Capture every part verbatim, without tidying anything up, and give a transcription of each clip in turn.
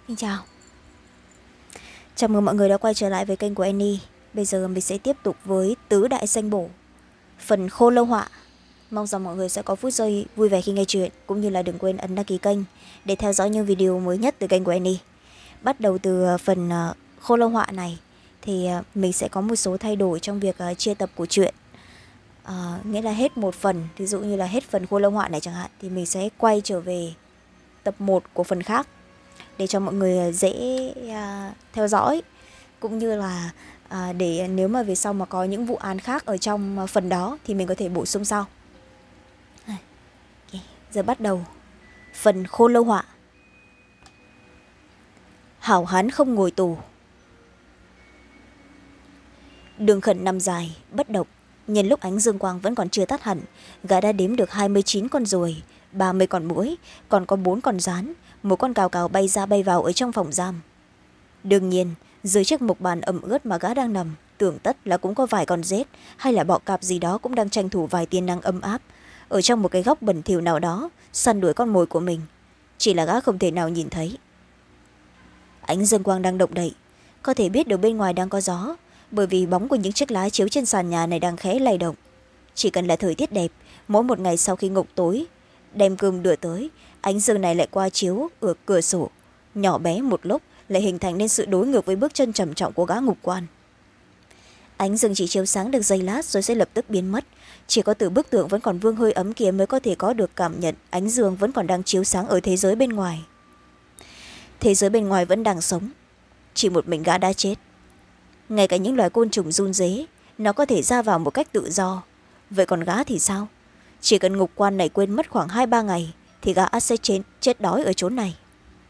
Xin chào. Chào mừng mọi người đã quay trở lại với kênh của Annie. Bây giờ mình sẽ tiếp tục với Tứ Đại Danh Bổ, phần Khô Lâu Họa. Mong rằng mọi người sẽ có phút giây vui vẻ khi nghe chuyện, cũng như là đừng quên ấn đăng ký kênh để theo dõi những video mới nhất từ kênh của Annie. Bắt đầu từ phần Khô Lâu Họa này thì mình sẽ có một số thay đổi trong việc chia tập của chuyện. À, nghĩa là hết một phần, ví dụ như là hết phần Khô Lâu Họa này chẳng hạn, thì mình sẽ quay trở về tập một của phần khác để cho mọi người dễ à, theo dõi, cũng như là à, để nếu mà về sau mà có những vụ án khác ở trong phần đó thì mình có thể bổ sung sau. Okay. Giờ bắt đầu phần Khô Lâu Họa. Hảo hán không ngồi tù. Đường Khẩn nằm dài bất động. Nhân lúc ánh dương quang vẫn còn chưa tắt hẳn, gã đã đếm được hai mươi chín con ruồi, ba mươi con muỗi, còn có bốn con rán, một con cào cào bay ra bay vào ở trong phòng giam. Đương nhiên, dưới chiếc mộc bàn ẩm ướt mà gã đang nằm, tưởng tất là cũng có vài con rết hay là bọ cạp gì đó cũng đang tranh thủ vài tia năng ấm áp ở trong một cái góc bẩn thỉu nào đó, săn đuổi con mồi của mình. Chỉ là gã không thể nào nhìn thấy. Ánh dương quang đang động đậy, có thể biết được bên ngoài đang có gió, bởi vì bóng của những chiếc lá chiếu trên sàn nhà này đang khẽ lay động. Chỉ cần là thời tiết đẹp, mỗi một ngày sau khi ngục tối đem cơm đưa tới, ánh dương này lại qua chiếu ở cửa sổ, nhỏ bé một lúc lại hình thành nên sự đối ngược với bước chân trầm trọng của gã ngục quan. Ánh dương chỉ chiếu sáng được giây lát rồi sẽ lập tức biến mất, chỉ có từ bức tượng vẫn còn vương hơi ấm kia mới có thể có được cảm nhận ánh dương vẫn còn đang chiếu sáng ở thế giới bên ngoài. Thế giới bên ngoài vẫn đang sống, chỉ một mình gã đã chết. Ngay cả những loài côn trùng run rế, nó có thể ra vào một cách tự do. Vậy còn gã thì sao? Chỉ cần ngục quan này quên mất khoảng hai ba ngày thì gã sẽ chết, chết đói ở chốn này.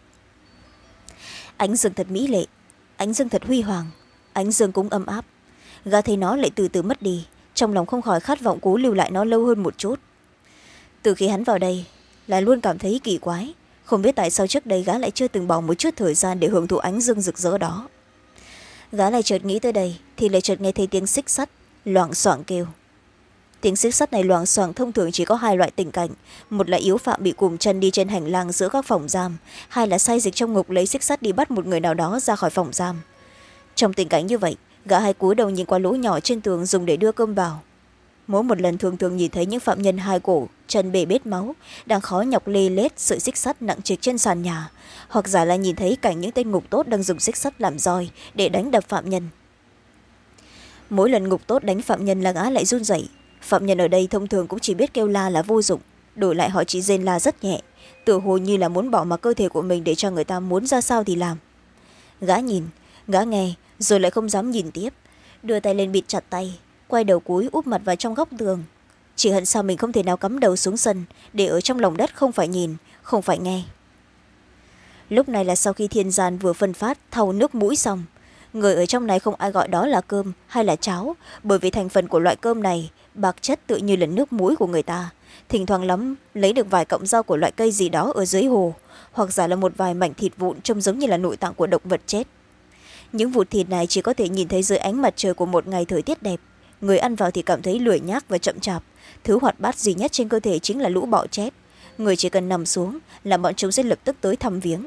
Ánh dương thật mỹ lệ, ánh dương thật huy hoàng, ánh dương cũng ấm áp. Gã thấy nó lại từ từ mất đi, trong lòng không khỏi khát vọng cố lưu lại nó lâu hơn một chút. Từ khi hắn vào đây là luôn cảm thấy kỳ quái, không biết tại sao trước đây gã lại chưa từng bỏ một chút thời gian để hưởng thụ ánh dương rực rỡ đó. Gã lại chợt nghĩ tới đây thì lại chợt nghe thấy tiếng xích sắt loạng xoạng kêu. Tiếng xích sắt này loạng xoạng thông thường chỉ có hai loại tình cảnh, một là yếu phạm bị cùm chân đi trên hành lang giữa các phòng giam, hai là say dịch trong ngục lấy xích sắt đi bắt một người nào đó ra khỏi phòng giam. Trong tình cảnh như vậy, gã hai cúi đầu nhìn qua lỗ nhỏ trên tường dùng để đưa cơm vào. Mỗi một lần thường thường nhìn thấy những phạm nhân hai cổ chân bể bết máu đang khó nhọc lê lết sợi xích sắt nặng trịch trên sàn nhà, hoặc giả là nhìn thấy cảnh những tên ngục tốt đang dùng xích sắt làm roi để đánh đập phạm nhân. Mỗi lần ngục tốt đánh phạm nhân là gã lại run rẩy. Phạm nhân ở đây thông thường cũng chỉ biết kêu la là vô dụng, đổi lại họ chỉ rên la rất nhẹ, tựa hồ như là muốn bỏ mặc cơ thể của mình để cho người ta muốn ra sao thì làm. Gã nhìn, gã nghe, rồi lại không dám nhìn tiếp, đưa tay lên bịt chặt tay, quay đầu cúi úp mặt vào trong góc tường. Chỉ hận sao mình không thể nào cắm đầu xuống sân để ở trong lòng đất không phải nhìn, không phải nghe. Lúc này là sau khi thiên gian vừa phân phát thau nước mũi xong, người ở trong này không ai gọi đó là cơm hay là cháo, bởi vì thành phần của loại cơm này bạc chất tự như là nước mũi của người ta. Thỉnh thoảng lắm lấy được vài cọng rau của loại cây gì đó ở dưới hồ, hoặc giả là một vài mảnh thịt vụn trông giống như là nội tạng của động vật chết. Những vụn thịt này chỉ có thể nhìn thấy dưới ánh mặt trời của một ngày thời tiết đẹp. Người ăn vào thì cảm thấy lười nhác và chậm chạp. Thứ hoạt bát duy nhất trên cơ thể chính là lũ bọ chết. Người chỉ cần nằm xuống là bọn chúng sẽ lập tức tới thăm viếng.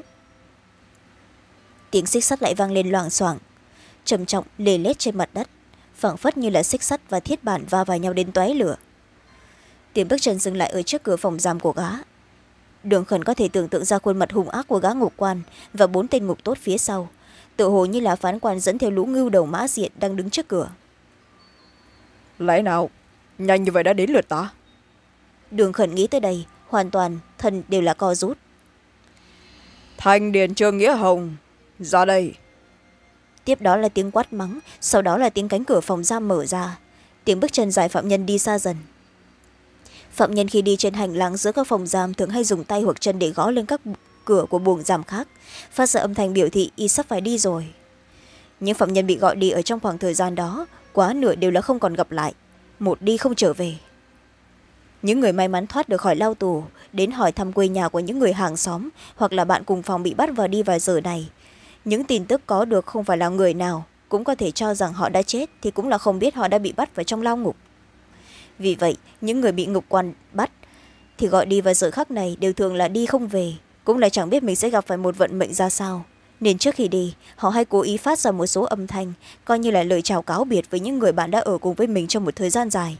Tiếng xích sắt lại vang lên loảng xoảng, trầm trọng lê lết trên mặt đất, phảng phất như là xích sắt và thiết bản va vào nhau đến tóe lửa. Tiếng bước chân dừng lại ở trước cửa phòng giam của gã. Đường Khẩn có thể tưởng tượng ra khuôn mặt hung ác của gã ngục quan và bốn tên ngục tốt phía sau, tự hồ như là phán quan dẫn theo lũ ngưu đầu mã diện đang đứng trước cửa. Lẽ nào nhanh như vậy đã đến lượt ta? Đường Khẩn nghĩ tới đây, hoàn toàn thân đều là co rút. Thanh Điền Trương Nghĩa Hồng, ra đây. Tiếp đó là tiếng quát mắng, sau đó là tiếng cánh cửa phòng giam mở ra, tiếng bước chân dài phạm nhân đi xa dần. Phạm nhân khi đi trên hành lang giữa các phòng giam thường hay dùng tay hoặc chân để gõ lên các cửa của buồng giam khác, phát ra âm thanh biểu thị y sắp phải đi rồi. Những phạm nhân bị gọi đi ở trong khoảng thời gian đó quá nửa đều là không còn gặp lại, một đi không trở về. Những người may mắn thoát được khỏi lao tù đến hỏi thăm quê nhà của những người hàng xóm hoặc là bạn cùng phòng bị bắt vào đi vài giờ này, những tin tức có được không phải là người nào cũng có thể cho rằng họ đã chết thì cũng là không biết họ đã bị bắt vào trong lao ngục. Vì vậy những người bị ngục quan bắt thì gọi đi vào giờ khắc này đều thường là đi không về, cũng là chẳng biết mình sẽ gặp phải một vận mệnh ra sao, nên trước khi đi họ hay cố ý phát ra một số âm thanh coi như là lời chào cáo biệt với những người bạn đã ở cùng với mình trong một thời gian dài.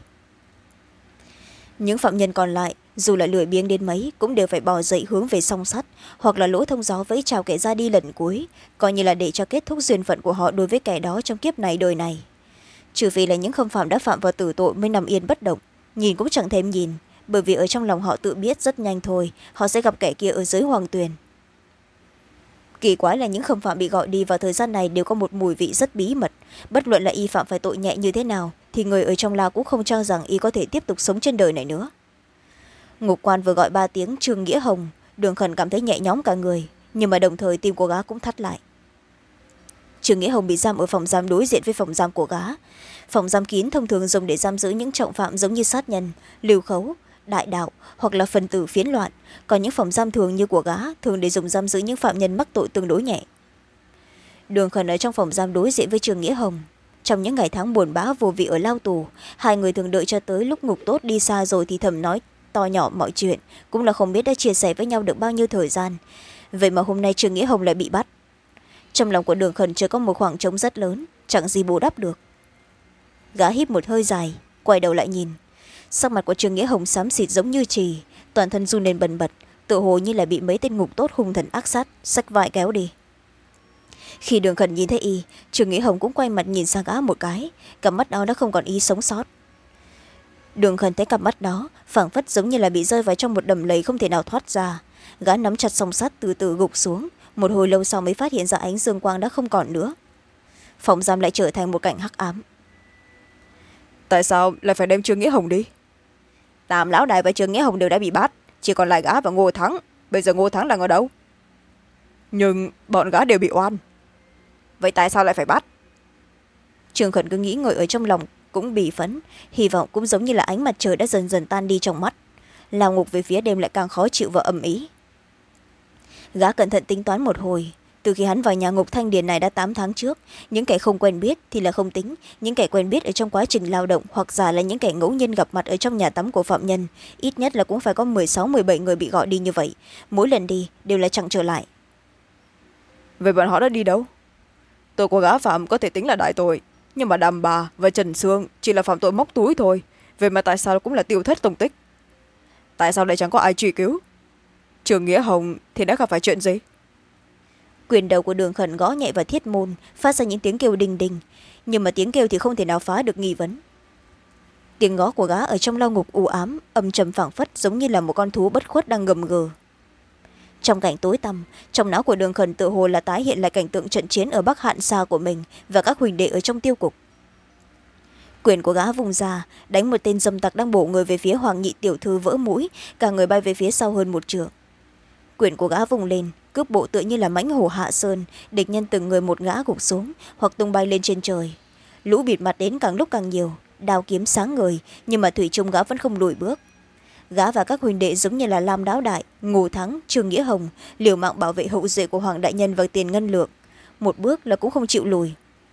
Những phạm nhân còn lại dù là lười biếng đến mấy cũng đều phải bò dậy hướng về song sắt hoặc là lỗ thông gió vẫy chào kẻ ra đi lần cuối, coi như là để cho kết thúc duyên phận của họ đối với kẻ đó trong kiếp này đời này. Trừ vì là những khâm phạm đã phạm vào tử tội mới nằm yên bất động, nhìn cũng chẳng thèm nhìn, bởi vì ở trong lòng họ tự biết rất nhanh thôi họ sẽ gặp kẻ kia ở dưới hoàng tuyền. Kỳ quái là những khâm phạm bị gọi đi vào thời gian này đều có một mùi vị rất bí mật, bất luận là y phạm phải tội nhẹ như thế nào thì người ở trong lao cũng không cho rằng y có thể tiếp tục sống trên đời này nữa. Ngục quan vừa gọi ba tiếng Trương Nghĩa Hồng, Đường Khẩn cảm thấy nhẹ nhõm cả người, nhưng mà đồng thời tim của gã cũng thắt lại. Trương Nghĩa Hồng bị giam ở phòng giam đối diện với phòng giam của gã. Phòng giam kín thông thường dùng để giam giữ những trọng phạm giống như sát nhân, lưu khấu, đại đạo hoặc là phần tử phiến loạn, còn những phòng giam thường như của gã thường để dùng giam giữ những phạm nhân mắc tội tương đối nhẹ. Đường Khẩn ở trong phòng giam đối diện với Trương Nghĩa Hồng. Trong những ngày tháng buồn bã vô vị ở lao tù, hai người thường đợi cho tới lúc ngục tốt đi xa rồi thì thầm nói to nhỏ mọi chuyện, cũng là không biết đã chia sẻ với nhau được bao nhiêu thời gian. Vậy mà hôm nay Trương Nghĩa Hồng lại bị bắt. Trong lòng của Đường Khẩn chưa có một khoảng trống rất lớn, chẳng gì bù đắp được. Gã hít một hơi dài, quay đầu lại nhìn. Sắc mặt của Trương Nghĩa Hồng xám xịt giống như chì, toàn thân run lên bần bật, tự hồ như là bị mấy tên ngục tốt hung thần ác sát xách vai kéo đi. Khi Đường Khẩn nhìn thấy y, Trương Nghĩa Hồng cũng quay mặt nhìn sang gã một cái, cặp mắt đó đã không còn ý sống sót. Đường Khẩn thấy cặp mắt đó phảng phất giống như là bị rơi vào trong một đầm lầy không thể nào thoát ra. Gã nắm chặt song sắt từ từ gục xuống, một hồi lâu sau mới phát hiện ra ánh dương quang đã không còn nữa. Phòng giam lại trở thành một cảnh hắc ám. Tại sao lại phải đem Trương Nghĩa Hồng đi? Tam lão đại và Trương Nghĩa Hồng đều đã bị bắt, chỉ còn lại gã và Ngô Thắng. Bây giờ Ngô Thắng đang ở đâu? Nhưng bọn gã đều bị oan. Vậy tại sao lại phải bắt? Trương Khẩn cứ nghĩ ngồi ở trong lòng cũng bỉ phấn, hy vọng cũng giống như là ánh mặt trời đã dần dần tan đi trong mắt. Lao ngục về phía đêm lại càng khó chịu và ầm ĩ. Gã cẩn thận tính toán một hồi, từ khi hắn vào nhà ngục Thanh Điền này đã tám tháng trước, những kẻ không quen biết thì là không tính, những kẻ quen biết ở trong quá trình lao động hoặc giả là những kẻ ngẫu nhiên gặp mặt ở trong nhà tắm của phạm nhân, ít nhất là cũng phải có mười sáu mười bảy người bị gọi đi như vậy, mỗi lần đi đều là chẳng trở lại. Vậy bọn họ đã đi đâu? Tội của gã phạm có thể tính là đại tội, nhưng mà Đàm Bà và Trần Sương chỉ là phạm tội móc túi thôi, vậy mà tại sao cũng là tiêu thất tông tích? Tại sao lại chẳng có ai truy cứu? Trương Nghĩa Hồng thì đã gặp phải chuyện gì? Quyền đầu của Đường Khẩn gõ nhẹ vào thiết môn, phát ra những tiếng kêu đình đình, nhưng mà tiếng kêu thì không thể nào phá được nghi vấn. Tiếng gõ của gã ở trong lao ngục u ám, âm trầm phảng phất giống như là một con thú bất khuất đang gầm gừ. Trong cảnh tối tăm, trong não của Đường Khẩn tự hồ là tái hiện lại cảnh tượng trận chiến ở Bắc Hạn xa của mình và các huỳnh đệ ở trong tiêu cục. Quyền của gã vùng ra, đánh một tên dâm tặc đang bổ người về phía Hoàng Nhị tiểu thư vỡ mũi, cả người bay về phía sau hơn một trượng. Quyền của gã vùng lên, cướp bộ tựa như là mãnh hổ hạ sơn, địch nhân từng người một ngã gục xuống hoặc tung bay lên trên trời. Lũ bịt mặt đến càng lúc càng nhiều, đao kiếm sáng ngời, nhưng mà thủy chung gã vẫn không lùi bước. Gã và các huỳnh đệ giống như là Lam Đáo Đại, Ngô Thắng, Trương Nghĩa Hồng liều mạng bảo vệ hậu duệ của Hoàng đại nhân và Tiền Ngân Lượng, một bước là cũng không chịu lùi.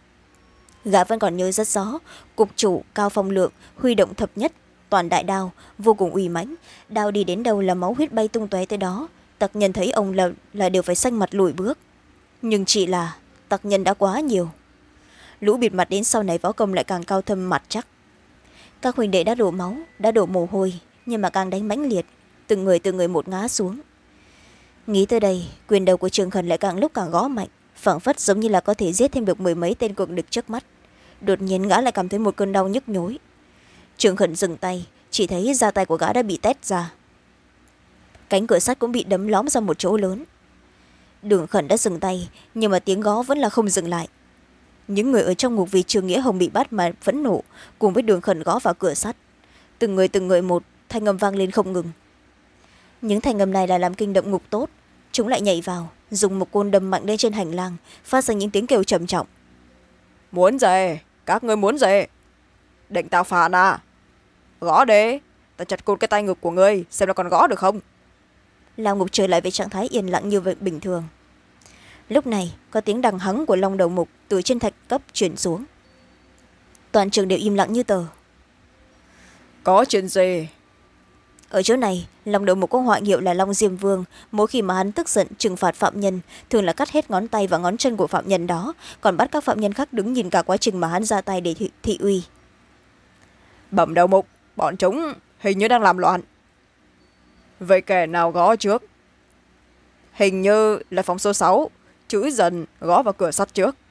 Gã vẫn còn nhớ rất rõ, cục chủ Cao Phong Lượng huy động thập nhất toàn đại đao vô cùng uy mãnh, đao đi đến đâu là máu huyết bay tung tóe tới đó, tặc nhân thấy ông là, là đều phải xanh mặt lùi bước. Nhưng chỉ là tặc nhân đã quá nhiều, lũ bịt mặt đến sau này võ công lại càng cao thâm mặt chắc. Các huỳnh đệ đã đổ máu, đã đổ mồ hôi, nhưng mà càng đánh mãnh liệt, từng người từng người một ngã xuống. Nghĩ tới đây, quyền đầu của Trương Khẩn lại càng lúc càng gõ mạnh, phảng phất giống như là có thể giết thêm được mười mấy tên cường địch trước mắt. Đột nhiên gã lại cảm thấy một cơn đau nhức nhối. Trương Khẩn dừng tay, chỉ thấy da tay của gã đã bị tét ra, cánh cửa sắt cũng bị đấm lóm ra một chỗ lớn. Đường Khẩn đã dừng tay, nhưng mà tiếng gõ vẫn là không dừng lại. Những người ở trong ngục vì Trương Nghĩa Hồng bị bắt mà phẫn nộ, cùng với Đường Khẩn gõ vào cửa sắt, từng người từng người một, thanh âm vang lên không ngừng. Những thanh âm này là làm kinh động ngục tốt, chúng lại nhảy vào, dùng một côn đâm mạnh lên trên hành lang, phát ra những tiếng kêu trầm trọng. Muốn gì? Các ngươi muốn gì? Định tao phản à? Gõ đi, tao chặt cụt cái tay ngực của ngươi, xem nó còn gõ được không. Lao ngục trở lại với trạng thái yên lặng như vậy bình thường. Lúc này có tiếng đằng hắng của Long Đầu Mục từ trên thạch cấp chuyển xuống. Toàn trường đều im lặng như tờ. Có chuyện gì? ở chỗ này lòng đầu mục có ngoại hiệu là Long Diêm Vương. Mỗi khi mà hắn tức giận trừng phạt phạm nhân, thường là cắt hết ngón tay và ngón chân của phạm nhân đó, còn bắt các phạm nhân khác đứng nhìn cả quá trình mà hắn ra tay để thị, thị uy. Bẩm đầu mục, bọn chúng hình như đang làm loạn. Vậy kẻ nào gõ trước? Hình như là phòng số sáu, chữ Dần gõ vào cửa sắt trước.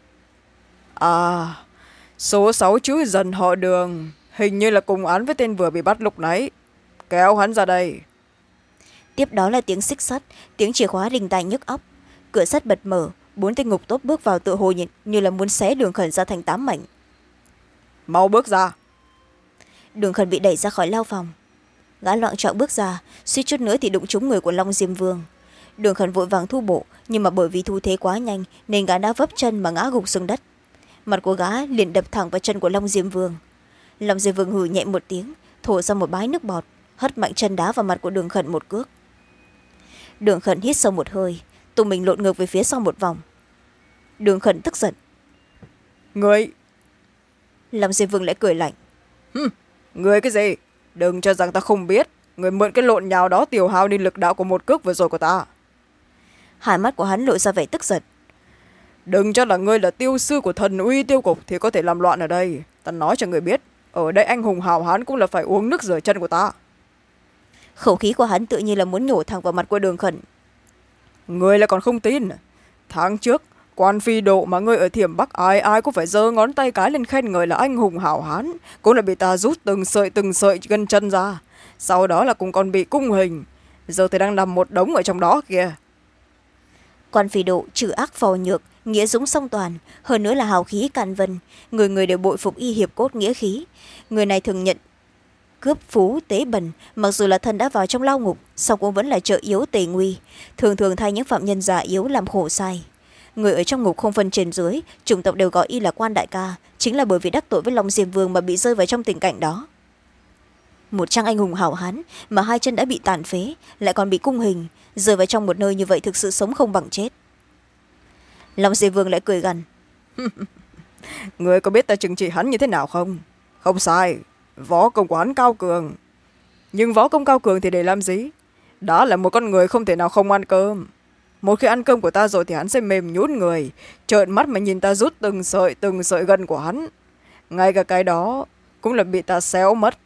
À, số sáu chữ Dần họ Đường, hình như là cùng án với tên vừa bị bắt lúc nãy. Kéo hắn ra đây. Tiếp đó là tiếng xích sắt, tiếng chìa khóa rình tai nhức óc. Cửa sắt bật mở, bốn tên ngục tốt bước vào, tựa hồ như, như là muốn xé Đường Khẩn ra thành tám mảnh. Mau bước ra. Đường Khẩn bị đẩy ra khỏi lao phòng. Gã loạng choạng bước ra, suýt chút nữa thì đụng trúng người của Long Diêm Vương. Đường Khẩn vội vàng thu bộ, nhưng mà bởi vì thu thế quá nhanh nên gã đã vấp chân mà ngã gục xuống đất. Mặt của gã liền đập thẳng vào chân của Long Diêm Vương. Long Diêm Vương hừ nhẹ một tiếng, thổ ra một bãi nước bọt, hất mạnh chân đá vào mặt của Đường Khẩn một cước. Đường Khẩn hít sâu một hơi, tung mình lộn ngược về phía sau một vòng. Đường Khẩn tức giận. Người! Long Diêm Vương lại cười lạnh. Hừm, người cái gì? Đừng cho rằng ta không biết. Người mượn cái lộn nhào đó tiêu hao đi lực đạo của một cước vừa rồi của ta. Hai mắt của hắn lộ ra vẻ tức giận. Đừng cho là ngươi là tiêu sư của thần uy tiêu cục thì có thể làm loạn ở đây. Ta nói cho người biết, ở đây anh hùng hào hán cũng là phải uống nước rửa chân của ta. Khẩu khí của hắn tự nhiên là muốn nhổ thẳng vào mặt của Đường Khẩn. Ngươi lại còn không tin. Tháng trước, quan phi độ mà ngươi ở Thiểm Bắc ai ai cũng phải giơ ngón tay cái lên khen người là anh hùng hào hán, cũng là bị ta rút từng sợi từng sợi gân chân ra. Sau đó là cũng còn bị cung hình. Giờ thì đang nằm một đống ở trong đó kìa. Quan phi độ trừ ác phò nhược, nghĩa dũng song toàn, hơn nữa là hào khí can vân, người người đều bội phục y hiệp cốt nghĩa khí. Người này thường nhận cướp phú tế bần, mặc dù là thân đã vào trong lao ngục, song cũng vẫn là trợ yếu tề nguy, thường thường thay những phạm nhân già yếu làm khổ sai. Người ở trong ngục không phân trên dưới, chủng tộc đều gọi y là Quan đại ca, chính là bởi vì đắc tội với Long Diêm Vương mà bị rơi vào trong tình cảnh đó. Một trang anh hùng hảo hán mà hai chân đã bị tàn phế, lại còn bị cung hình, rơi vào trong một nơi như vậy thực sự sống không bằng chết. Long Diêm Vương lại cười gằn. Người có biết ta trừng trị hắn như thế nào không? Không sai, võ công của hắn cao cường. Nhưng võ công cao cường thì để làm gì? Đó là một con người không thể nào không ăn cơm. Một khi ăn cơm của ta rồi thì hắn sẽ mềm nhũn người, trợn mắt mà nhìn ta rút từng sợi từng sợi gân của hắn. Ngay cả cái đó cũng là bị ta xéo mất.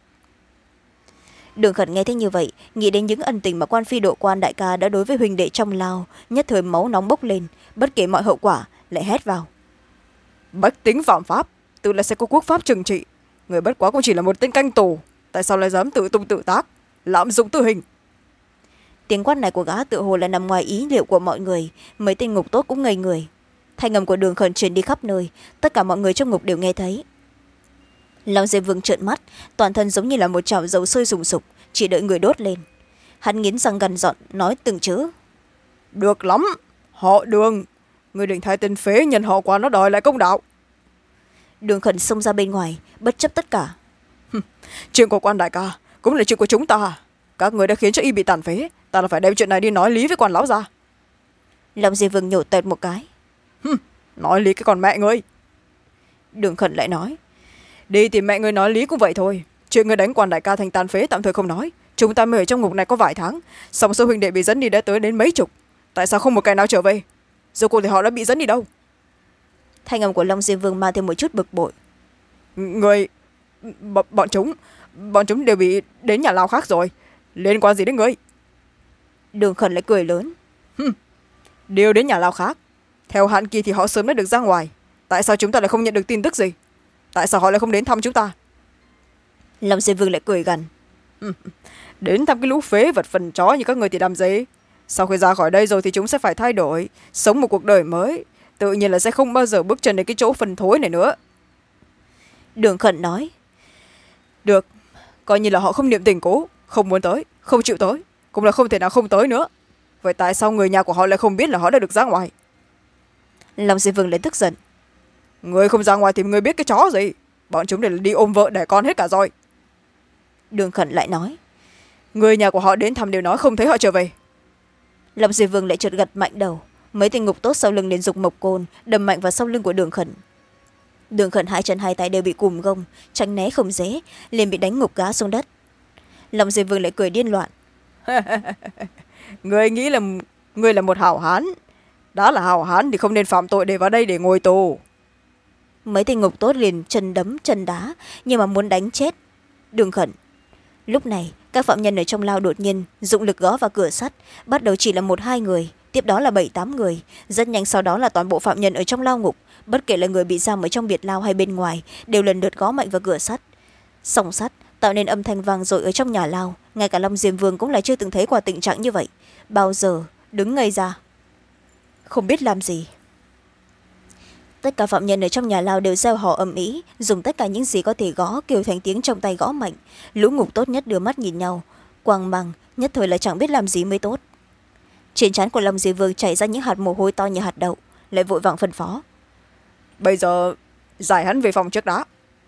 Đường Khẩn nghe thấy như vậy, nghĩ đến những ân tình mà Quan phi độ Quan đại ca đã đối với huỳnh đệ trong lao, nhất thời máu nóng bốc lên, bất kể mọi hậu quả lại hét vào. Bách tính phạm pháp, tự là sẽ có quốc pháp trừng trị. Người bất quá cũng chỉ là một tên canh tù, tại sao lại dám tự tung tự tác, lạm dụng tử hình? Tiếng quát này của gã tự hồ là nằm ngoài ý liệu của mọi người, mấy tên ngục tốt cũng ngây người. Thanh âm của Đường Khẩn truyền đi khắp nơi, tất cả mọi người trong ngục đều nghe thấy. Long Diêm Vương trợn mắt, toàn thân giống như là một chảo dầu sôi sùng sục, chỉ đợi người đốt lên. Hắn nghiến răng gằn giọng nói từng chữ. Được lắm, họ Đường, người định thay tên phế nhân họ Quan nó đòi lại công đạo. Đường Khẩn xông ra bên ngoài, bất chấp tất cả. Chuyện của Quan đại ca cũng là chuyện của chúng ta. Các người đã khiến cho y bị tàn phế, ta là phải đem chuyện này đi nói lý với Quan lão gia. Long Diêm Vương nhổ tẹt một cái. Nói lý cái con mẹ ngươi. Đường Khẩn lại nói. Đi thì mẹ ngươi nói lý cũng vậy thôi. Chuyện người đánh Quan đại ca thành tàn phế tạm thời không nói, chúng ta mới ở trong ngục này có vài tháng, song số huynh đệ bị dẫn đi đã tới đến mấy chục. Tại sao không một cái nào trở về? Giờ cô thì họ đã bị dẫn đi đâu? Thanh âm của Long Diêm Vương mang thêm một chút bực bội. Người b bọn chúng bọn chúng đều bị đến nhà lao khác rồi, liên quan gì đến ngươi? Đường Khẩn lại cười lớn. Đều đến nhà lao khác, theo hạn kỳ thì họ sớm đã được ra ngoài, tại sao chúng ta lại không nhận được tin tức gì? Tại sao họ lại không đến thăm chúng ta? Long Diêm Vương lại cười gằn. Đến thăm cái lũ phế vật phần chó như các người thì làm gì? Sau khi ra khỏi đây rồi thì chúng sẽ phải thay đổi, sống một cuộc đời mới, tự nhiên là sẽ không bao giờ bước chân đến cái chỗ phần thối này nữa. Đường Khẩn nói. Được, coi như là họ không niệm tình cố, không muốn tới, không chịu tới, cũng là không thể nào không tới nữa. Vậy tại sao người nhà của họ lại không biết là họ đã được ra ngoài? Long Diêm Vương lại tức giận. Người không ra ngoài thì người biết cái chó gì? Bọn chúng đều đi ôm vợ đẻ con hết cả rồi. Đường Khẩn lại nói. Người nhà của họ đến thăm đều nói không thấy họ trở về. Long Diêm Vương lại trượt gật mạnh đầu, mấy tên ngục tốt sau lưng liền dục mộc côn đâm mạnh vào sau lưng của Đường Khẩn. Đường Khẩn hai chân hai tay đều bị cùm gông, tránh né không dễ, liền bị đánh ngục gá xuống đất. Long Diệp Vương lại cười điên loạn. người nghĩ là người là một hảo hán, đã là hảo hán thì không nên phạm tội để vào đây để ngồi tù. Mấy tên ngục tốt liền chân đấm chân đá, nhưng mà muốn đánh chết Đường Khẩn. Lúc này các phạm nhân ở trong lao đột nhiên dụng lực gõ vào cửa sắt, bắt đầu chỉ là một hai người, tiếp đó là bảy tám người, rất nhanh sau đó là toàn bộ phạm nhân ở trong lao ngục, bất kể là người bị giam ở trong biệt lao hay bên ngoài, đều lần lượt gõ mạnh vào cửa sắt. Song sắt tạo nên âm thanh vang dội ở trong nhà lao, ngay cả Long Diêm Vương cũng là chưa từng thấy qua tình trạng như vậy, bao giờ đứng ngây ra không biết làm gì. Tất cả phạm nhân ở trong nhà lao đều reo hò ầm ĩ, dùng tất cả những gì có thể gõ, kêu thành tiếng trong tay gõ mạnh. Lũ ngục tốt nhất đưa mắt nhìn nhau, quang mang nhất thời là chẳng biết làm gì mới tốt. Trên trán của Long Diêm Vương chảy ra những hạt mồ hôi to như hạt đậu, lại vội vàng phân phó: bây giờ giải hắn về phòng trước đã.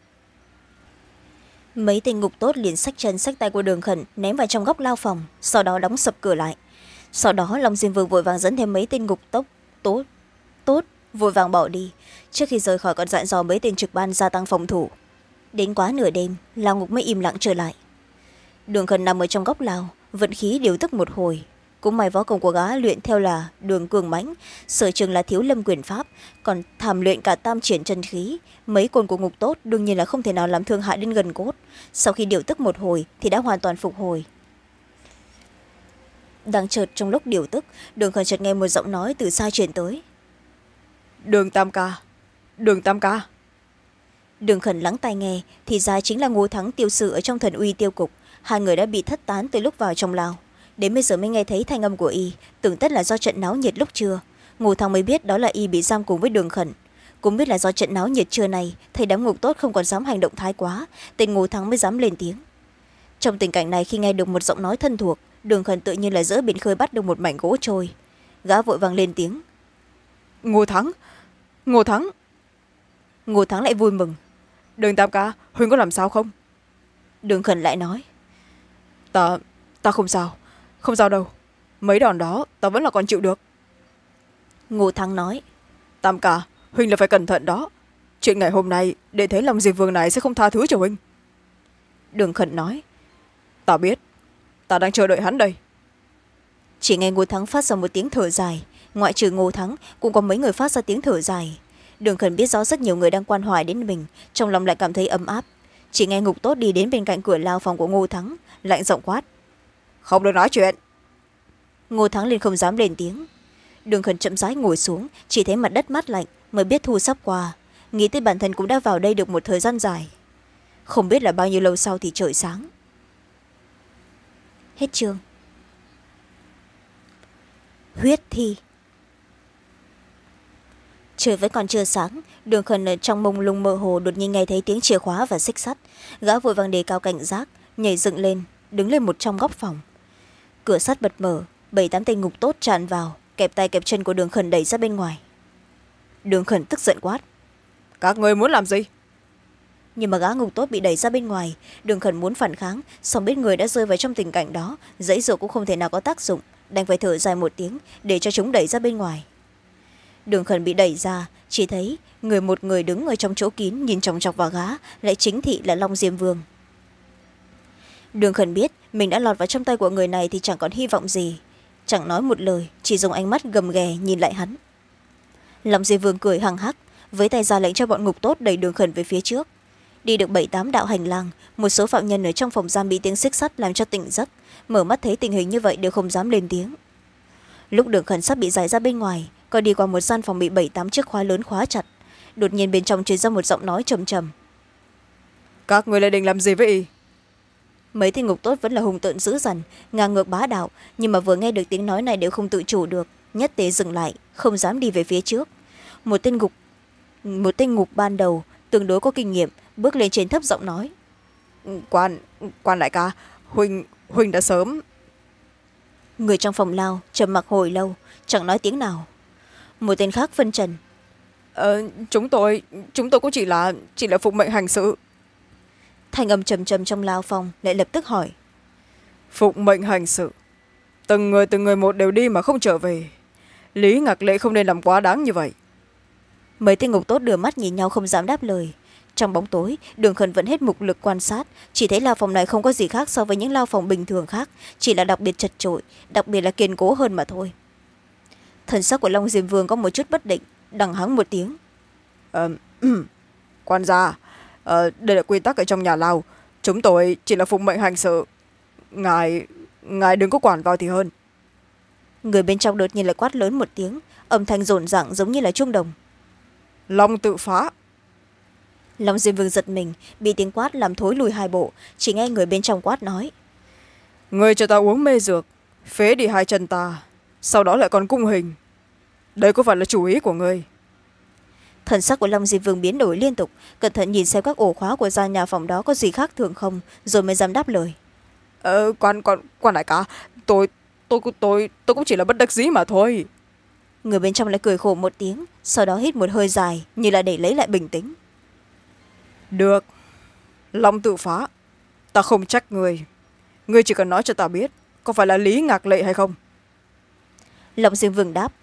Mấy tên ngục tốt liền xách chân xách tay của Đường Khẩn ném vào trong góc lao phòng, sau đó đóng sập cửa lại. Sau đó Long Diêm Vương vội vàng dẫn thêm mấy tên ngục tốt tốt tốt vội vàng bỏ đi, trước khi rời khỏi còn dặn dò mấy tên trực ban gia tăng phòng thủ. Đến quá nửa đêm, lao ngục mới im lặng trở lại. Đường Khẩn nằm ở trong góc lao, vận khí điều tức một hồi. Cũng may võ công của gã luyện theo là đường cường mãnh, sở trường là thiếu lâm quyền pháp, còn thàm luyện cả tam triển chân khí. Mấy côn của ngục tốt đương nhiên là không thể nào làm thương hại đến gần cốt. Sau khi điều tức một hồi thì đã hoàn toàn phục hồi. Đang chợt trong lúc điều tức, Đường Khẩn chợt nghe một giọng nói từ xa truyền tới: Đường Tam Ca, Đường Tam Ca. Đường Khẩn lắng tai nghe thì ra chính là Ngô Thắng tiêu sư ở trong Thần Uy tiêu cục. Hai người đã bị thất tán từ lúc vào trong lao, đến bây giờ mới nghe thấy thanh âm của y, tưởng tất là do trận náo nhiệt lúc trưa. Ngô Thắng mới biết đó là y bị giam cùng với Đường Khẩn, cũng biết là do trận náo nhiệt trưa này thầy đám ngục tốt không còn dám hành động thái quá, tên Ngô Thắng mới dám lên tiếng. Trong tình cảnh này, khi nghe được một giọng nói thân thuộc, Đường Khẩn tự nhiên là giữa biển khơi bắt được một mảnh gỗ trôi. Gã vội vàng lên tiếng: Ngô Thắng, Ngô Thắng. Ngô Thắng lại vui mừng: Đường Tam Ca, huynh có làm sao không? Đường Khẩn lại nói: ta ta không sao, không sao đâu, mấy đòn đó ta vẫn là còn chịu được. Ngô Thắng nói: Tam Ca, huynh là phải cẩn thận đó, chuyện ngày hôm nay để thấy Long Diệp Vương này sẽ không tha thứ cho huynh. Đường Khẩn nói: ta biết, ta đang chờ đợi hắn đây. Chỉ nghe Ngô Thắng phát ra một tiếng thở dài, ngoại trừ Ngô Thắng cũng có mấy người phát ra tiếng thở dài. Đường Khẩn biết rõ rất nhiều người đang quan hoài đến mình, trong lòng lại cảm thấy ấm áp. Chỉ nghe ngục tốt đi đến bên cạnh cửa lao phòng của Ngô Thắng, lạnh giọng quát: Không được nói chuyện. Ngô Thắng liền không dám lên tiếng. Đường Khẩn chậm rãi ngồi xuống, chỉ thấy mặt đất mát lạnh, mới biết thu sắp qua, nghĩ tới bản thân cũng đã vào đây được một thời gian dài. Không biết là bao nhiêu lâu sau thì trời sáng. Hết chương. Huyết thi. Trời vẫn còn chưa sáng, Đường Khẩn ở trong mông lung mơ hồ đột nhiên nghe thấy tiếng chìa khóa và xích sắt. Gã vội vàng đề cao cảnh giác, nhảy dựng lên, đứng lên một trong góc phòng. Cửa sắt bật mở, bảy tám tên ngục tốt tràn vào, kẹp tay kẹp chân của Đường Khẩn đẩy ra bên ngoài. Đường Khẩn tức giận quát: Các người muốn làm gì? Nhưng mà gã ngục tốt bị đẩy ra bên ngoài. Đường Khẩn muốn phản kháng, song biết người đã rơi vào trong tình cảnh đó, giãy giụa cũng không thể nào có tác dụng, đành phải thở dài một tiếng để cho chúng đẩy ra bên ngoài. Đường Khẩn bị đẩy ra, chỉ thấy người một người đứng ở trong chỗ kín nhìn chòng chọc vào gã, lại chính thị là Long Diêm Vương. Đường Khẩn biết mình đã lọt vào trong tay của người này thì chẳng còn hy vọng gì, chẳng nói một lời, chỉ dùng ánh mắt gầm ghè nhìn lại hắn. Long Diêm Vương cười hằng hắc, với tay ra lệnh cho bọn ngục tốt đẩy Đường Khẩn về phía trước. Đi được bảy tám đạo hành lang, một số phạm nhân ở trong phòng giam bị tiếng xích sắt làm cho tỉnh giấc, mở mắt thấy tình hình như vậy đều không dám lên tiếng. Lúc Đường Khẩn sắp bị giải ra bên ngoài, còn đi qua một gian phòng bị bảy tám chiếc khóa lớn khóa chặt, đột nhiên bên trong truyền ra một giọng nói trầm trầm: Các người lại định làm gì với y? Mấy tên ngục tốt vẫn là hùng tợn dữ dằn, ngang ngược bá đạo, nhưng mà vừa nghe được tiếng nói này đều không tự chủ được, nhất tế dừng lại, không dám đi về phía trước. Một tên ngục một tên ngục ban đầu tương đối có kinh nghiệm bước lên trên thấp giọng nói: quan quan đại ca, huynh huynh đã sớm. Người trong phòng lao trầm mặc hồi lâu, chẳng nói tiếng nào. Một tên khác phân trần: ờ, chúng tôi chúng tôi cũng chỉ là chỉ là phụng mệnh hành sự. Thanh âm trầm trầm trong lao phòng lại lập tức hỏi: Phụng mệnh hành sự, từng người từng người một đều đi mà không trở về, Lý Ngạc Lệ không nên làm quá đáng như vậy. Mấy tên ngục tốt đưa mắt nhìn nhau không dám đáp lời, trong bóng tối Đường Khẩn vẫn hết mục lực quan sát, chỉ thấy lao phòng này không có gì khác so với những lao phòng bình thường khác, chỉ là đặc biệt chật chội, đặc biệt là kiên cố hơn mà thôi. Thần sắc của Long Diêm Vương có một chút bất định, đằng hắng một tiếng. Ờ, quan gia, ờ, đây là quy tắc ở trong nhà lao, chúng tôi chỉ là phụng mệnh hành sự, ngài ngài đừng có quản vào thì hơn. Người bên trong đột nhiên lại quát lớn một tiếng, âm thanh rộn ràng giống như là chuông đồng. Long tự phá. Long Diêm Vương giật mình, bị tiếng quát làm thối lùi hai bộ, chỉ nghe người bên trong quát nói. Người cho ta uống mê dược, phế đi hai chân ta, sau đó lại còn cung hình. Đây có phải là chủ ý của người? Thần sắc của Long Diêm Vương biến đổi liên tục, cẩn thận nhìn xem các ổ khóa của gian nhà phòng đó có gì khác thường không, rồi mới dám đáp lời. Ờ, quan, quan, quan đại ca, tôi, tôi, tôi, tôi cũng chỉ là bất đắc dĩ mà thôi. Người bên trong lại cười khổ một tiếng, sau đó hít một hơi dài, như là để lấy lại bình tĩnh. Được, Long tự phá, ta không trách người. Người chỉ cần nói cho ta biết, có phải là Lý Ngạc Lệ hay không? Long Diêm Vương đáp.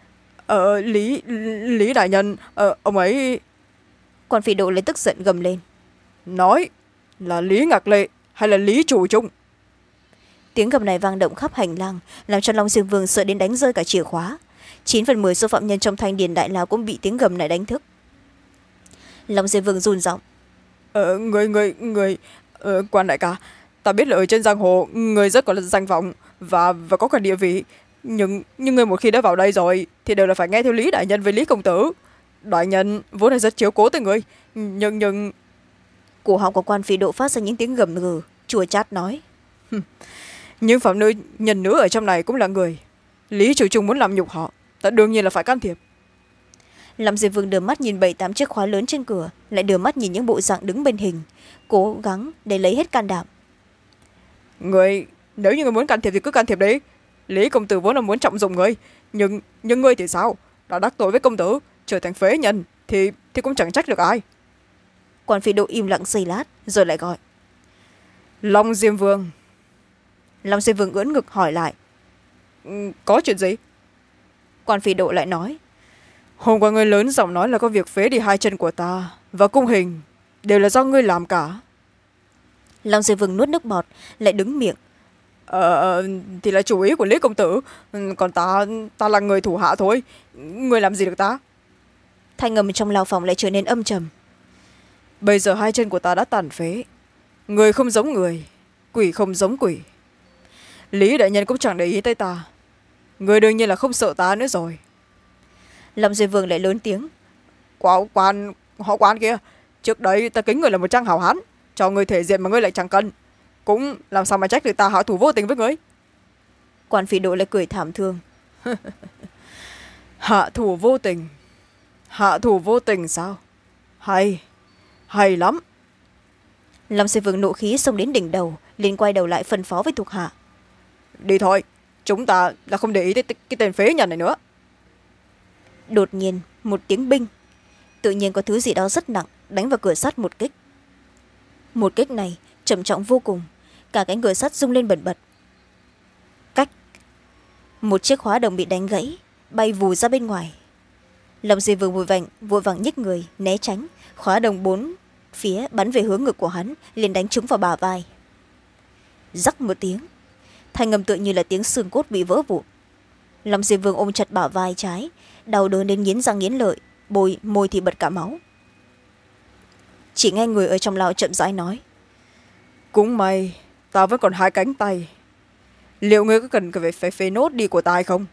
Ờ, Lý, Lý đại nhân, ờ, ông ấy... Quan Phi Độ lấy tức giận gầm lên. Nói là Lý Ngạc Lệ hay là Lý Chủ Trung? Tiếng gầm này vang động khắp hành lang, làm cho Long Diêm Vương sợ đến đánh rơi cả chìa khóa. chín phần mười số phạm nhân trong Thanh Điền Đại Lao cũng bị tiếng gầm này đánh thức. Long Diêm Vương run giọng. Ờ, người, người, người, ờ, quan đại ca, ta biết là ở trên giang hồ, người rất có danh vọng và, và có cả địa vị. Nhưng, nhưng người một khi đã vào đây rồi, thì đều là phải nghe theo Lý đại nhân với Lý công tử. Đại nhân vốn là rất chiếu cố tới người, nhưng, nhưng... Cổ họng của Quan Phi Độ phát ra những tiếng gầm gừ, chua chát nói. Nhưng phạm nữ nhân nữ ở trong này cũng là người. Lý Chủ Trung muốn làm nhục họ, ta đương nhiên là phải can thiệp. Lâm Diệp Vương đưa mắt nhìn bảy tám chiếc khóa lớn trên cửa, lại đưa mắt nhìn những bộ dạng đứng bên hình, cố gắng để lấy hết can đảm. Người, nếu như người muốn can thiệp thì cứ can thiệp đấy. Lý công tử vốn là muốn trọng dụng người, nhưng nhưng ngươi thì sao? Đã đắc tội với công tử, trở thành phế nhân thì thì cũng chẳng trách được ai. Quan Phi Độ im lặng giây lát rồi lại gọi. Long Diêm Vương. Long Diêm Vương ưỡn ngực hỏi lại. Ừ, có chuyện gì? Quan Phi Độ lại nói. Hôm qua ngươi lớn giọng nói là có việc phế đi hai chân của ta và cung hình, đều là do ngươi làm cả. Long Diêm Vương nuốt nước bọt, lại đứng miệng. Ờ, thì là chủ ý của Lý công tử, còn ta ta là người thủ hạ thôi, ngươi làm gì được ta? Thanh âm trong lao phòng lại trở nên âm trầm. Bây giờ hai chân của ta đã tàn phế, người không giống người, quỷ không giống quỷ. Lý đại nhân cũng chẳng để ý tới ta, người đương nhiên là không sợ ta nữa rồi. Long Diêm Vương lại lớn tiếng. Quan, quan, họ quan kia, trước đấy ta kính người là một trang hảo hán, cho người thể diện mà ngươi lại chẳng cần, cũng làm sao mà trách được ta hạ thủ vô tình với ngươi. Quan Phi Độ lại cười thảm thương. Hạ thủ vô tình? Hạ thủ vô tình sao? Hay, hay lắm. Long Diêm Vương nộ khí xông đến đỉnh đầu, liền quay đầu lại phân phó với thuộc hạ. Đi thôi, chúng ta là không để ý tới cái tên phế nhân này nữa. Đột nhiên một tiếng binh, tự nhiên có thứ gì đó rất nặng đánh vào cửa sắt một kích. Một kích này trầm trọng vô cùng, cả cánh cửa sắt rung lên bần bật. Cách một chiếc khóa đồng bị đánh gãy, bay vù ra bên ngoài. Long Diêm Vương vội vàng vội vàng nhích người né tránh, khóa đồng bốn phía bắn về hướng ngực của hắn, liền đánh trúng vào bả vai. Rắc một tiếng, thanh âm tựa như là tiếng xương cốt bị vỡ vụn. Long Diêm Vương ôm chặt bả vai trái, đau đớn đến nghiến răng nghiến lợi, bồi môi thì bật cả máu. Chỉ nghe người ở trong lao chậm rãi nói. Cũng may ta vẫn còn hai cánh tay, liệu ngươi có cần phải phải phế nốt đi của ta hay không?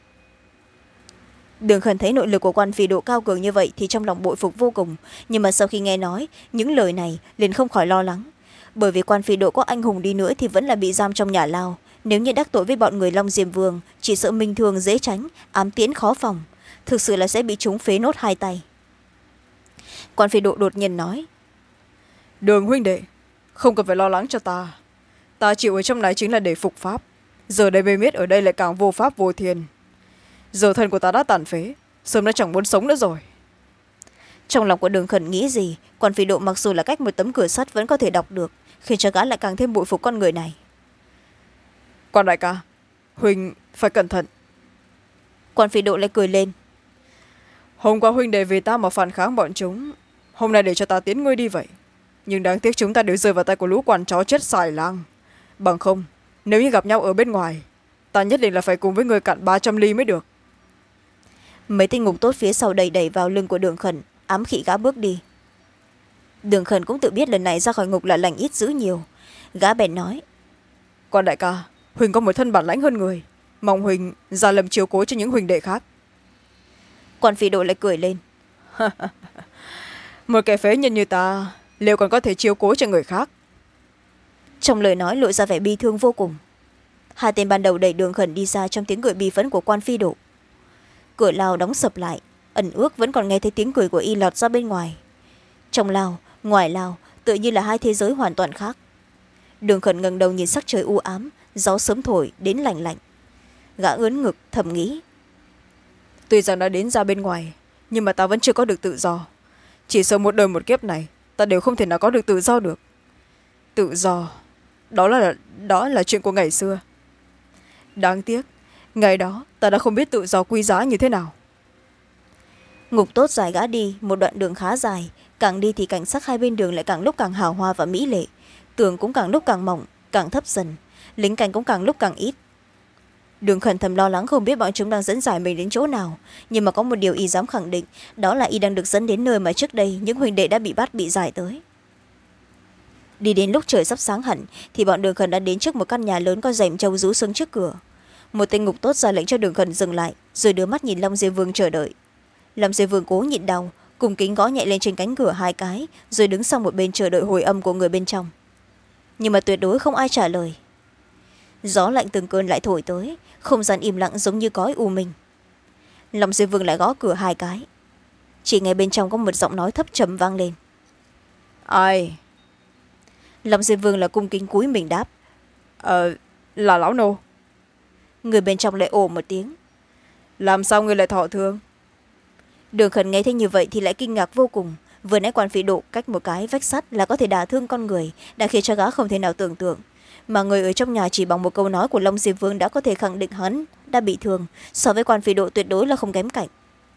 Đường Khẩn thấy nội lực của Quan Phi Độ cao cường như vậy thì trong lòng bội phục vô cùng, nhưng mà sau khi nghe nói những lời này liền không khỏi lo lắng, bởi vì Quan Phi Độ có anh hùng đi nữa thì vẫn là bị giam trong nhà lao, nếu như đắc tội với bọn người Long Diêm Vương chỉ sợ minh thường dễ tránh, ám tiễn khó phòng, thực sự là sẽ bị chúng phế nốt hai tay. Quan Phi Độ đột nhiên nói. Đường huynh đệ, không cần phải lo lắng cho ta, ta chịu ở trong này chính là để phục pháp, giờ đây mới biết ở đây lại càng vô pháp vô thiên. Giờ thân của ta đã tàn phế, sớm đã chẳng muốn sống nữa rồi. Trong lòng của Đường Khẩn nghĩ gì, Quan Phi Độ mặc dù là cách một tấm cửa sắt vẫn có thể đọc được, khiến cho gã lại càng thêm bội phục con người này. Quan đại ca, huynh phải cẩn thận. Quan Phi Độ lại cười lên. Hôm qua huynh đệ vì ta mà phản kháng bọn chúng, hôm nay để cho ta tiến ngươi đi vậy, nhưng đáng tiếc chúng ta đều rơi vào tay của lũ quản chó chết xài lang. Bằng không, nếu như gặp nhau ở bên ngoài, ta nhất định là phải cùng với người cạn ba trăm ly mới được. Mấy tên ngục tốt phía sau đẩy đẩy vào lưng của Đường Khẩn, ám khị gã bước đi. Đường Khẩn cũng tự biết lần này ra khỏi ngục là lành ít dữ nhiều. Gã bèn nói: Quan đại ca, huỳnh có một thân bản lãnh hơn người, mong huỳnh ra lầm chiếu cố cho những huỳnh đệ khác. Quan Phi Độ lại cười lên: Một kẻ phế nhân như ta liệu còn có thể chiếu cố cho người khác? Trong lời nói lộ ra vẻ bi thương vô cùng. Hai tên ban đầu đẩy Đường Khẩn đi ra trong tiếng cười bi phẫn của Quan Phi Độ. Cửa lao đóng sập lại, ẩn ước vẫn còn nghe thấy tiếng cười của y lọt ra bên ngoài. Trong lao, ngoài lao, tự như là hai thế giới hoàn toàn khác. Đường Khẩn ngẩng đầu nhìn sắc trời u ám, gió sớm thổi đến lạnh lạnh. Gã ướn ngực thầm nghĩ: Tuy rằng đã đến ra bên ngoài, nhưng mà ta vẫn chưa có được tự do. Chỉ sau một đời một kiếp này, ta đều không thể nào có được tự do được. Tự do, đó là, đó là chuyện của ngày xưa. Đáng tiếc, ngày đó ta đã không biết tự do quý giá như thế nào. Ngục tốt giải gã đi một đoạn đường khá dài, càng đi thì cảnh sắc hai bên đường lại càng lúc càng hào hoa và mỹ lệ, tường cũng càng lúc càng mỏng, càng thấp dần, lính canh cũng càng lúc càng ít. Đường Khẩn thầm lo lắng không biết bọn chúng đang dẫn giải mình đến chỗ nào, nhưng mà có một điều y dám khẳng định, đó là y đang được dẫn đến nơi mà trước đây những huỳnh đệ đã bị bắt bị giải tới. Đi đến lúc trời sắp sáng hẳn thì bọn Đường Khẩn đã đến trước một căn nhà lớn có rèm trâu rú xuống trước cửa. Một tên ngục tốt ra lệnh cho Đường Khẩn dừng lại, rồi đưa mắt nhìn Long Diệp Vương chờ đợi. Long Diệp Vương cố nhịn đau, cùng kính gõ nhẹ lên trên cánh cửa hai cái, rồi đứng sang một bên chờ đợi hồi âm của người bên trong. Nhưng mà tuyệt đối không ai trả lời. Gió lạnh từng cơn lại thổi tới, không gian im lặng giống như cõi u minh. Long Diệp Vương lại gõ cửa hai cái. Chỉ nghe bên trong có một giọng nói thấp trầm vang lên: Ai? Long Diệp Vương là cung kính cúi mình đáp: Ờ, là lão nô. Người bên trong lại ồ một tiếng: Làm sao người lại thọ thương? Đường Khẩn nghe thấy như vậy thì lại kinh ngạc vô cùng. Vừa nãy Quan Phi Độ cách một cái vách sắt là có thể đả thương con người, đã khiến cho gã không thể nào tưởng tượng. Mà người ở trong nhà chỉ bằng một câu nói của Long Diệp Vương đã có thể khẳng định hắn đã bị thương, so với Quan Phi Độ tuyệt đối là không kém cạnh.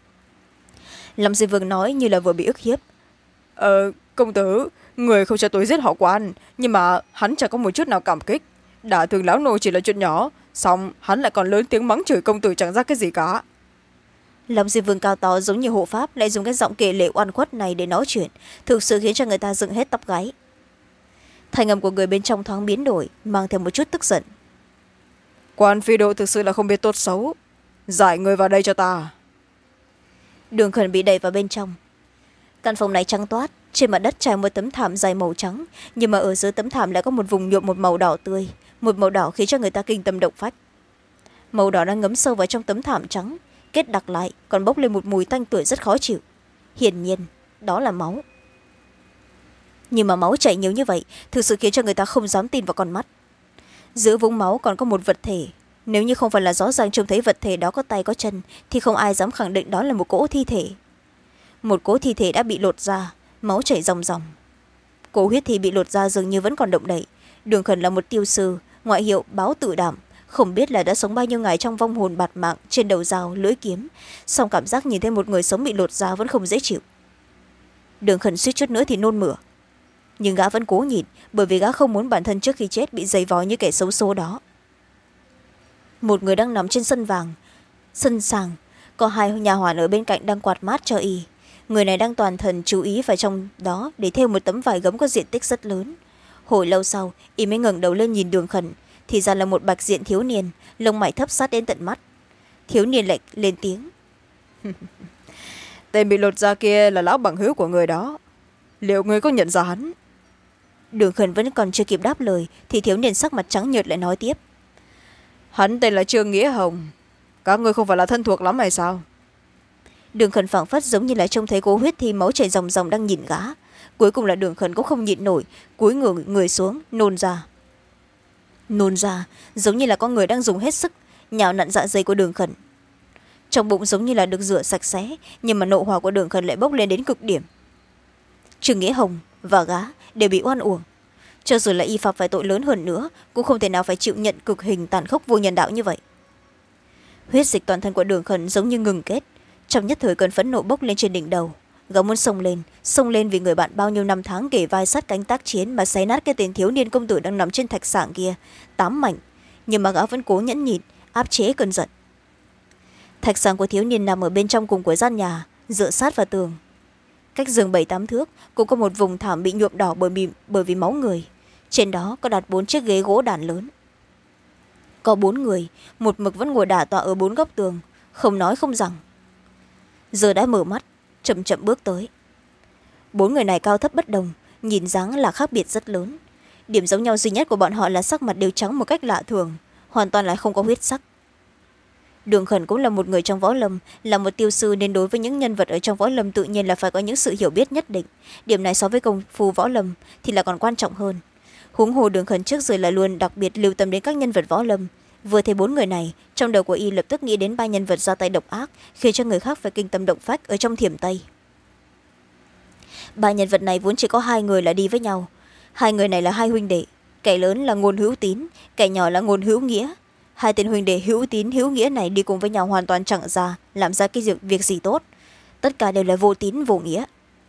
Long Diệp Vương nói như là vừa bị ức hiếp: Ờ, công tử, người không cho tôi giết họ Quan, nhưng mà hắn chẳng có một chút nào cảm kích. Đả thương lão nô chỉ là chuyện nhỏ, xong hắn lại còn lớn tiếng mắng chửi công tử chẳng ra cái gì cả. Long Diệp Vương cao to giống như hộ pháp lại dùng cái giọng kể lể oan khuất này để nói chuyện, thực sự khiến cho người ta dựng hết tóc gáy. Thành âm của người bên trong thoáng biến đổi, mang theo một chút tức giận: Quan Phi Độ thực sự là không biết tốt xấu, giải người vào đây cho ta. Đường Khẩn bị đẩy vào bên trong. Căn phòng này trắng toát, trên mặt đất trải một tấm thảm dày màu trắng, nhưng mà ở dưới tấm thảm lại có một vùng nhuộm một màu đỏ tươi, một màu đỏ khiến cho người ta kinh tâm động phách. Màu đỏ đang ngấm sâu vào trong tấm thảm trắng, kết đặc lại còn bốc lên một mùi tanh tưởi rất khó chịu. Hiển nhiên đó là máu. Nhưng mà máu chảy nhiều như vậy thực sự khiến cho người ta không dám tin vào con mắt. Giữa vũng máu còn có một vật thể, nếu như không phải là rõ ràng trông thấy vật thể đó có tay có chân thì không ai dám khẳng định đó là một cỗ thi thể. Một cỗ thi thể đã bị lột ra, máu chảy ròng ròng. Cỗ huyết thi bị lột ra dường như vẫn còn động đậy. Đường Khẩn là một tiêu sư, ngoại hiệu Báo Tự Đảm, không biết là đã sống bao nhiêu ngày trong vong hồn bạt mạng trên đầu dao lưỡi kiếm, song cảm giác nhìn thấy một người sống bị lột ra vẫn không dễ chịu. Đường Khẩn suýt chút nữa thì nôn mửa, nhưng gã vẫn cố nhịn, bởi vì gã không muốn bản thân trước khi chết bị giày vò như kẻ xấu số đó. Một người đang nằm trên sân vàng sân sàng, có hai nhà hoàn ở bên cạnh đang quạt mát cho y. Người này đang toàn thần chú ý vào trong đó để thêu một tấm vải gấm có diện tích rất lớn. Hồi lâu sau y mới ngẩng đầu lên nhìn Đường Khẩn, thì ra là một bạch diện thiếu niên, lông mày thấp sát đến tận mắt. Thiếu niên lại lên tiếng: Tên bị lột ra kia là lão bằng hữu của người đó, liệu người có nhận ra hắn? Đường Khẩn vẫn còn chưa kịp đáp lời thì thiếu niên sắc mặt trắng nhợt lại nói tiếp: Hắn tên là Trương Nghĩa Hồng, các người không phải là thân thuộc lắm hay sao? Đường Khẩn phảng phất giống như là trông thấy cố huyết thi máu chảy ròng ròng đang nhìn gã. Cuối cùng là Đường Khẩn cũng không nhịn nổi, cúi người, người xuống nôn ra. Nôn ra giống như là có người đang dùng hết sức nhào nặn dạ dày của Đường Khẩn. Trong bụng giống như là được rửa sạch sẽ, nhưng mà nộ hỏa của Đường Khẩn lại bốc lên đến cực điểm. Trương Nghĩa Hồng và gã đều bị oan uổng, cho dù là y phạm phải tội lớn hơn nữa cũng không thể nào phải chịu nhận cực hình tàn khốc vô nhân đạo như vậy. Huyết dịch toàn thân của Đường Khẩn giống như ngừng kết, trong nhất thời cơn phẫn nộ bốc lên trên đỉnh đầu, gã muốn xông lên xông lên vì người bạn bao nhiêu năm tháng kể vai sát cánh tác chiến mà xé nát cái tên thiếu niên công tử đang nằm trên thạch sảng kia tám mảnh, nhưng mà gã vẫn cố nhẫn nhịn áp chế cơn giận. Thạch sảng của thiếu niên nằm ở bên trong cùng của gian nhà, dựa sát vào tường. Cách giường bảy tám thước cũng có một vùng thảm bị nhuộm đỏ bởi vì, bởi vì máu người. Trên đó có đặt bốn chiếc ghế gỗ đàn lớn. Có bốn người, một mực vẫn ngồi đả tọa ở bốn góc tường, không nói không rằng. Giờ đã mở mắt, chậm chậm bước tới. Bốn người này cao thấp bất đồng, nhìn dáng là khác biệt rất lớn. Điểm giống nhau duy nhất của bọn họ là sắc mặt đều trắng một cách lạ thường, hoàn toàn là không có huyết sắc. Đường Khẩn cũng là một người trong võ lâm, là một tiêu sư, nên đối với những nhân vật ở trong võ lâm tự nhiên là phải có những sự hiểu biết nhất định. Điểm này so với công phu võ lâm thì là còn quan trọng hơn. Huống hồ Đường Khẩn trước giờ là luôn đặc biệt lưu tâm đến các nhân vật võ lâm. Vừa thấy bốn người này, trong đầu của y lập tức nghĩ đến ba nhân vật ra tay độc ác, khiến cho người khác phải kinh tâm động phách ở trong Thiểm Tây. Ba nhân vật này vốn chỉ có hai người là đi với nhau. Hai người này là hai huynh đệ, kẻ lớn là Ngôn Hữu Tín, kẻ nhỏ là Ngôn Hữu Nghĩa. Hai tên huynh đệ Hữu Tín Hữu Nghĩa này đi cùng với nhau hoàn toàn chẳng ra làm ra cái việc, việc gì tốt, tất cả đều là vô tín vô nghĩa.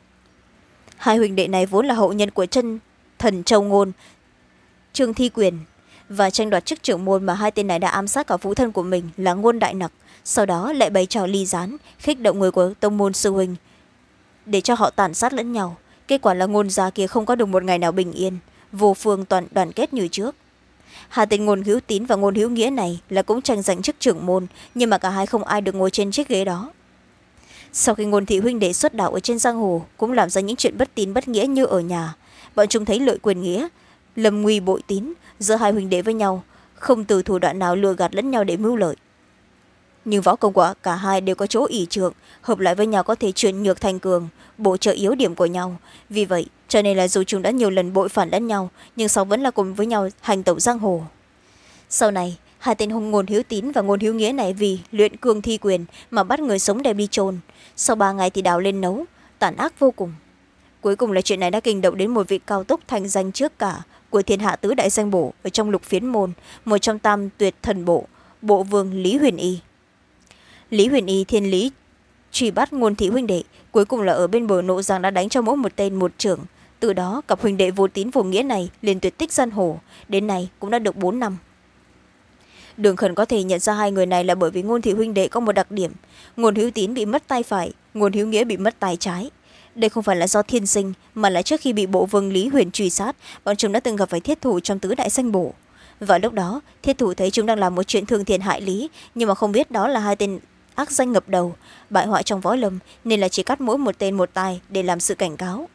Hai huynh đệ này vốn là hậu nhân của chân thần Châu Ngôn, Trương Thi Quyền, và tranh đoạt chức trưởng môn mà hai tên này đã ám sát cả phụ thân của mình là Ngôn Đại Nặc, sau đó lại bày trò ly gián khích động người của tông môn sư huynh để cho họ tàn sát lẫn nhau. Kết quả là Ngôn gia kia không có được một ngày nào bình yên, vô phương toàn đoàn kết như trước. Hai tên Ngôn Hữu Tín và Ngôn Hữu Nghĩa này là cũng tranh giành chức trưởng môn, nhưng mà cả hai không ai được ngồi trên chiếc ghế đó. Sau khi Ngôn thị huynh đệ xuất đạo ở trên giang hồ cũng làm ra những chuyện bất tín bất nghĩa như ở nhà, bọn chúng thấy lợi quyền nghĩa, lầm nguy bội tín giữa hai huynh đệ với nhau, không từ thủ đoạn nào lừa gạt lẫn nhau để mưu lợi. Nhưng võ công của cả hai đều có chỗ ỷ trượng, hợp lại với nhau có thể chuyển nhược thành cường, bổ trợ yếu điểm của nhau. Vì vậy cho nên là dù chúng đã nhiều lần bội phản lẫn nhau, nhưng sau vẫn là cùng với nhau hành tẩu giang hồ. Sau này hai tên hùng Ngôn Hữu Tín và Ngôn Hữu Nghĩa này vì luyện cương thi quyền mà bắt người sống đem đi chôn, sau ba ngày thì đào lên nấu, tàn ác vô cùng. Cuối cùng là chuyện này đã kinh động đến một vị cao túc thành danh trước cả của thiên hạ tứ đại danh bổ ở trong Lục Phiến môn, một trong tam tuyệt thần bộ, bộ vương Lý Huyền Y. Lý Huyền Y thiên lý truy bắt Ngôn thị huynh đệ, cuối cùng là ở bên bờ Nộ Giang đã đánh cho mỗi một tên một trưởng. Từ đó cặp huynh đệ vô tín vô nghĩa này liền tuyệt tích giang hồ, đến nay cũng đã được bốn năm. Đường Khẩn có thể nhận ra hai người này là bởi vì Ngôn thị huynh đệ có một đặc điểm: Ngôn Hữu Tín bị mất tay phải, Ngôn Hữu Nghĩa bị mất tay trái. Đây không phải là do thiên sinh, mà là trước khi bị bộ vương Lý Huyền truy sát, bọn chúng đã từng gặp phải thiết thủ trong tứ đại danh bổ. Và lúc đó thiết thủ thấy chúng đang làm một chuyện thương thiện hại lý, nhưng mà không biết đó là hai tên ác danh ngập đầu, bại hoại trong võ lâm, nên là chỉ cắt mỗi một tên một tai để làm sự cảnh cáo.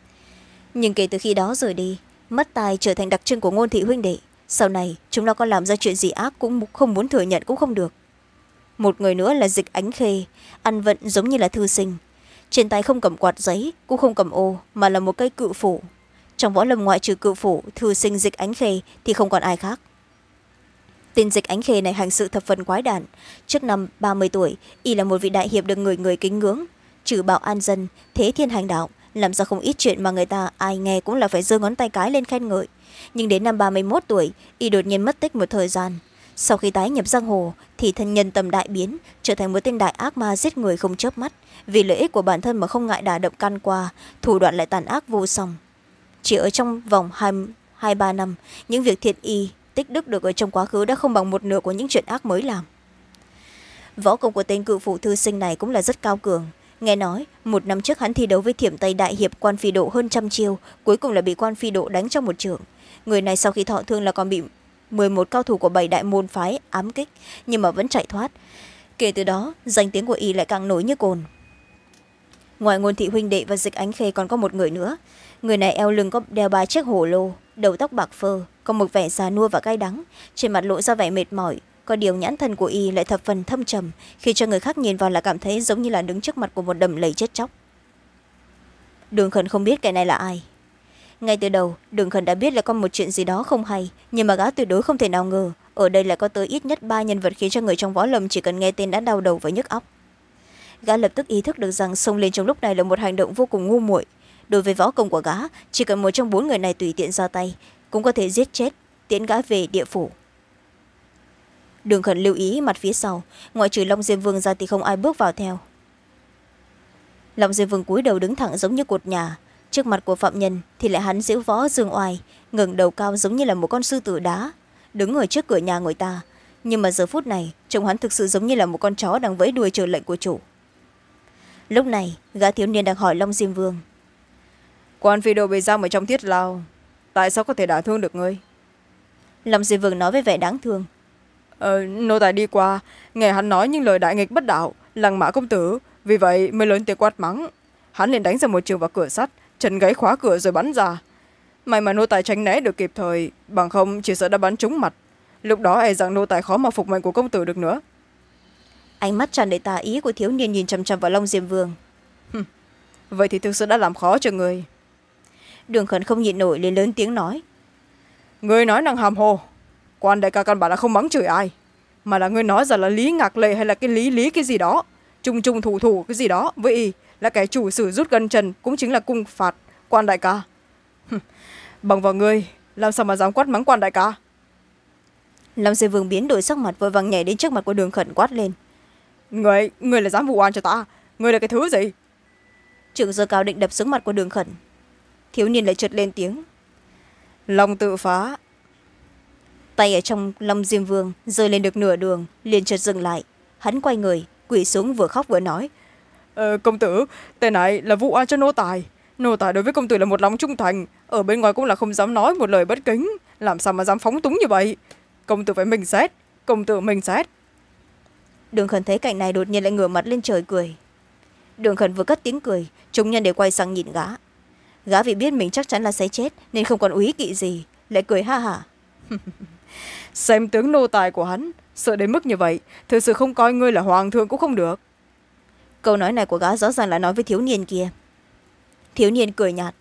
Nhưng kể từ khi đó rời đi, mất tai trở thành đặc trưng của Ngôn thị huynh đệ. Sau này chúng nó có làm ra chuyện gì ác cũng không muốn thừa nhận cũng không được. Một người nữa là Dịch Ánh Khê, ăn vận giống như là thư sinh, trên tay không cầm quạt giấy cũng không cầm ô, mà là một cây cự phủ. Trong võ lâm ngoại trừ cự phủ, thư sinh Dịch Ánh Khê thì không còn ai khác. Tên Dịch Ánh Khê này hành sự thập phần quái đản. Trước năm ba mươi tuổi, y là một vị đại hiệp được người người kính ngưỡng, trừ bạo an dân, thế thiên hành đạo, làm ra không ít chuyện mà người ta ai nghe cũng là phải giơ ngón tay cái lên khen ngợi. Nhưng đến năm ba mươi mốt tuổi, y đột nhiên mất tích một thời gian. Sau khi tái nhập giang hồ thì thân nhân tâm đại biến, trở thành một tên đại ác ma giết người không chớp mắt, vì lợi ích của bản thân mà không ngại đả động can qua, thủ đoạn lại tàn ác vô song. Chỉ ở trong vòng hai ba năm, những việc thiện y tích đức được ở trong quá khứ đã không bằng một nửa của những chuyện ác mới làm. Võ công của tên cự phụ thư sinh này cũng là rất cao cường. Nghe nói một năm trước hắn thi đấu với Thiểm Tây đại hiệp Quan Phi Độ hơn trăm chiêu, cuối cùng là bị Quan Phi Độ đánh trong một chưởng. Người này sau khi thọ thương là còn bị mười một cao thủ của bảy đại môn phái ám kích, nhưng mà vẫn chạy thoát. Kể từ đó danh tiếng của y lại càng nổi như cồn. Ngoài Ngôn thị huynh đệ và Dịch Ánh Khê còn có một người nữa. Người này eo lưng có đeo ba chiếc hổ lô, đầu tóc bạc phơ, có một vẻ già nua và cay đắng, trên mặt lộ ra vẻ mệt mỏi. Có điều nhãn thần của y lại thập phần thâm trầm, khi cho người khác nhìn vào là cảm thấy giống như là đứng trước mặt của một đầm lầy chết chóc. Đường Khẩn không biết kẻ này là ai. Ngay từ đầu Đường Khẩn đã biết là có một chuyện gì đó không hay, nhưng mà gã tuyệt đối không thể nào ngờ ở đây lại có tới ít nhất ba nhân vật khiến cho người trong võ lâm chỉ cần nghe tên đã đau đầu và nhức óc. Gã lập tức ý thức được rằng xông lên trong lúc này là một hành động vô cùng ngu muội. Đối với võ công của gã, chỉ cần một trong bốn người này tùy tiện ra tay cũng có thể giết chết, tiễn gã về địa phủ. Đường Khẩn lưu ý mặt phía sau, ngoại trừ Long Diêm Vương ra thì không ai bước vào theo. Long Diêm Vương cúi đầu đứng thẳng giống như cột nhà, trước mặt của phạm nhân thì lại hắn giễu võ dương oai, ngẩng đầu cao giống như là một con sư tử đá, đứng ở trước cửa nhà người ta. Nhưng mà giờ phút này trông hắn thực sự giống như là một con chó đang vẫy đuôi chờ lệnh của chủ. Lúc này gã thiếu niên đang hỏi Long Diêm Vương: Quan phi độ bị giam ở trong thiết lao, tại sao có thể đả thương được ngươi? Long Diêm Vương nói với vẻ đáng thương: ờ, Nô tài đi qua nghe hắn nói những lời đại nghịch bất đạo, lăng mạ công tử, vì vậy mới lớn tiếng quát mắng. Hắn liền đánh ra một trường vào cửa sắt, chân gáy khóa cửa rồi bắn ra. May mà nô tài tránh né được kịp thời, bằng không chỉ sợ đã bắn trúng mặt. Lúc đó e rằng nô tài khó mà phục mệnh của công tử được nữa. Ánh mắt tràn đầy tà ý của thiếu niên nhìn chằm chằm vào Long Diêm Vương. Vậy thì thực sự đã làm khó cho người. Đường Khẩn không nhịn nổi liền lớn tiếng nói: Người nói năng hàm hồ, quan đại ca căn bản là không mắng chửi ai, mà là người nói rằng là Lý Ngạc Lệ hay là cái lý lý cái gì đó, trung trung thủ thủ cái gì đó với y là kẻ chủ sử rút gân chân, cũng chính là cung phạt quan đại ca. Bằng vào ngươi làm sao mà dám quát mắng quan đại ca? Long Diêm Vương biến đổi sắc mặt, vội vàng nhảy đến trước mặt của Đường Khẩn quát lên: người người là dám vụ oan cho ta? Người là cái thứ gì? Trưởng giơ cao định đập xuống mặt của Đường Khẩn. Thiếu niên lại chợt lên tiếng: Long tự phá. Tay ở trong Long Diêm Vương rơi lên được nửa đường, liền chợt dừng lại. Hắn quay người quỳ xuống, vừa khóc vừa nói: ờ, Công tử, tên này là vụ oan cho nô tài. Nô tài đối với công tử là một lòng trung thành, ở bên ngoài cũng là không dám nói một lời bất kính, làm sao mà dám phóng túng như vậy? Công tử phải mình xét, công tử mình xét. Đường Khẩn thấy cảnh này đột nhiên lại ngửa mặt lên trời cười. Đường Khẩn vừa cất tiếng cười, chúng nhân đều quay sang nhìn gã. Gã vì biết mình chắc chắn là sẽ chết nên không còn úy kỵ gì, lại cười ha hả. Xem tướng nô tài của hắn, sợ đến mức như vậy, thực sự không coi ngươi là hoàng thượng cũng không được. Câu nói này của gã rõ ràng là nói với thiếu niên kia. Thiếu niên cười nhạt: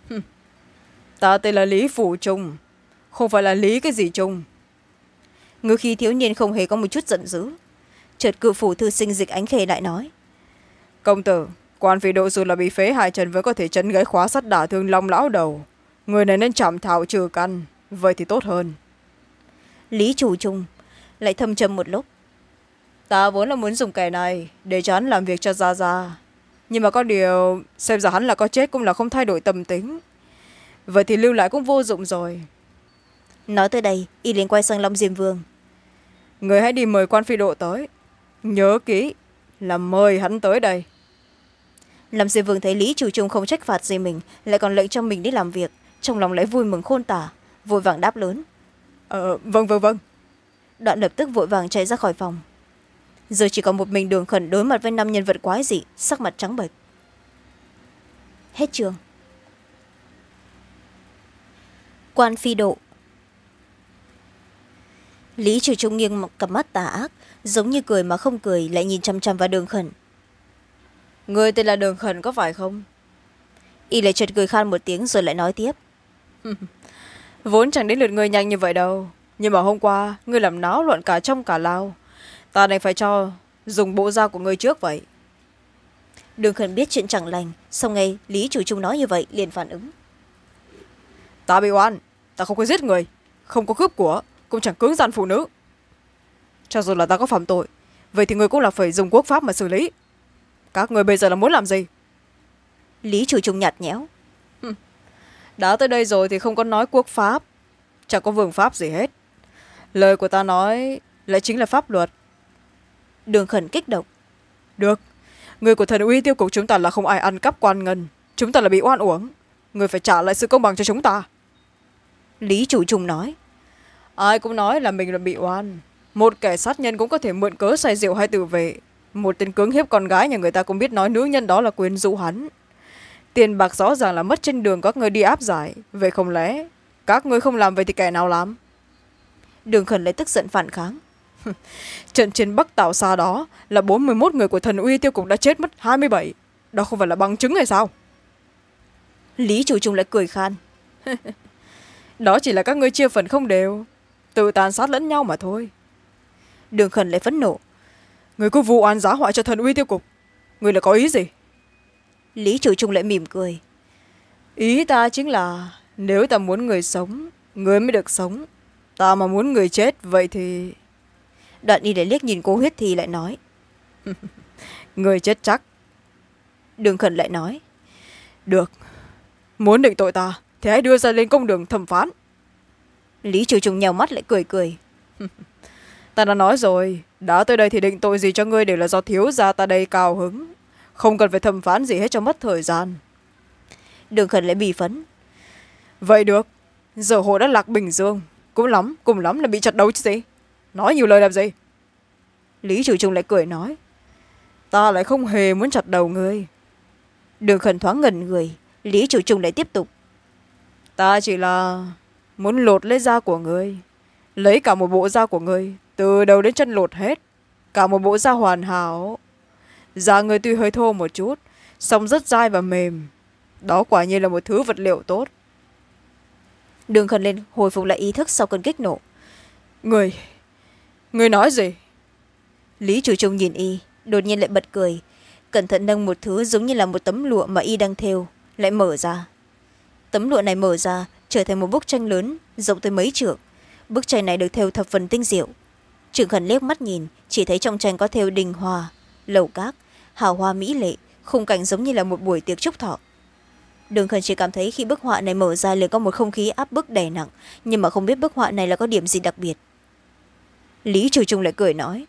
Ta tên là Lý Phủ Trung, không phải là Lý cái gì Trung. Ngư khi thiếu niên không hề có một chút giận dữ. Chợt cự phủ thư sinh Dịch Ánh Khê lại nói: Công tử, quan phi độ dù là bị phế hai chân vẫn có thể chấn gãy khóa sắt đả thương Long lão đầu. Người này nên trảm thảo trừ căn, vậy thì tốt hơn. Lý Chủ Trung lại thâm trầm một lúc: Ta vốn là muốn dùng kẻ này để cho hắn làm việc cho Gia Gia, nhưng mà có điều xem ra hắn là có chết cũng là không thay đổi tâm tính, vậy thì lưu lại cũng vô dụng rồi. Nói tới đây y liền quay sang Long Diêm Vương: Người hãy đi mời quan phi độ tới, nhớ kỹ là mời hắn tới đây. Long Diêm Vương thấy Lý Chủ Trung không trách phạt gì mình, lại còn lệnh cho mình đi làm việc, trong lòng lại vui mừng khôn tả, vội vàng đáp lớn: ờ, vâng vâng vâng. Đoạn lập tức vội vàng chạy ra khỏi phòng. Giờ chỉ còn một mình Đường Khẩn đối mặt với năm nhân vật quái dị, sắc mặt trắng bệch. Hết chương. Quan phi độ. Lý Chủ Trung nghiêng cặp mắt tà ác, giống như cười mà không cười, lại nhìn chăm chăm vào Đường Khẩn. Người tên là Đường Khẩn có phải không? Y lại chợt cười khan một tiếng rồi lại nói tiếp: Vốn chẳng đến lượt người nhanh như vậy đâu, nhưng mà hôm qua ngươi làm náo loạn cả trong cả lao, ta đành phải cho dùng bộ da của ngươi trước vậy. Đường Khẩn biết chuyện chẳng lành, xong nghe Lý Chủ Trung nói như vậy liền phản ứng: Ta bị oan, ta không có giết người, không có cướp của, cũng chẳng cưỡng gian phụ nữ. Cho dù là ta có phạm tội, vậy thì ngươi cũng là phải dùng quốc pháp mà xử lý. Các người bây giờ là muốn làm gì? Lý Chủ Trung nhạt nhẽo: Đã tới đây rồi thì không có nói quốc pháp, chẳng có vương pháp gì hết. Lời của ta nói lại chính là pháp luật. Đường Khẩn kích động: Được, người của thần uy tiêu cục chúng ta là không ai ăn cắp quan ngân, chúng ta là bị oan uổng, người phải trả lại sự công bằng cho chúng ta. Lý Chủ Trung nói: Ai cũng nói là mình là bị oan, một kẻ sát nhân cũng có thể mượn cớ say rượu hay tự vệ, một tên cưỡng hiếp con gái nhà người ta cũng biết nói nữ nhân đó là quyến rũ hắn. Tiền bạc rõ ràng là mất trên đường các người đi áp giải, vậy không lẽ các người không làm, vậy thì kẻ nào làm? Đường Khẩn lại tức giận phản kháng: Trận chiến Bắc Tảo Xa đó là bốn mươi mốt người của thần uy tiêu cục đã chết mất hai mươi bảy, đó không phải là bằng chứng hay sao? Lý Chủ Trung lại cười khan: Đó chỉ là các ngươi chia phần không đều, tự tàn sát lẫn nhau mà thôi. Đường Khẩn lại phẫn nộ: Người cứ vu oan giá họa cho thần uy tiêu cục, người là có ý gì? Lý Chủ Trung lại mỉm cười: Ý ta chính là nếu ta muốn người sống, người mới được sống, ta mà muốn người chết, vậy thì... Đoạn y để liếc nhìn Cố Huyết Thì lại nói: Người chết chắc. Đường Khẩn lại nói. Được, muốn định tội ta thì hãy đưa ra lên công đường thẩm phán. Lý Chủ Trùng nhào mắt lại cười cười. Ta đã nói rồi, đã tới đây thì định tội gì cho ngươi đều là do thiếu gia ta đây cao hứng, không cần phải thẩm phán gì hết cho mất thời gian. Đường Khẩn lại bì phấn. Vậy được, giờ hồ đã lạc Bình Dương, cũng lắm cùng lắm là bị chặt đầu chứ gì, nói nhiều lời làm gì. Lý Chủ Trùng lại cười nói. Ta lại không hề muốn chặt đầu ngươi. Đường Khẩn thoáng ngẩn người. Lý Chủ Trùng lại tiếp tục. Ta chỉ là muốn lột lấy da của ngươi, lấy cả một bộ da của ngươi, từ đầu đến chân lột hết, cả một bộ da hoàn hảo. Da ngươi tuy hơi thô một chút, song rất dai và mềm, đó quả nhiên là một thứ vật liệu tốt. Đường Khẩn lên hồi phục lại ý thức sau cơn kích nộ. Ngươi ngươi nói gì? Lý Chủ Trùng nhìn y, đột nhiên lại bật cười, cẩn thận nâng một thứ giống như là một tấm lụa mà y đang thêu lại mở ra. Tấm lụa này mở ra trở thành một bức tranh lớn rộng tới mấy trượng. Bức tranh này được thêu thập phần tinh diệu. Trường Khẩn liếc mắt nhìn, chỉ thấy trong tranh có thêu đình hòa, lầu cát, hào hoa mỹ lệ, khung cảnh giống như là một buổi tiệc chúc thọ. Đường Khẩn chỉ cảm thấy khi bức họa này mở ra liền có một không khí áp bức đầy nặng, nhưng mà không biết bức họa này là có điểm gì đặc biệt. Lý Chủ Trùng lại cười nói.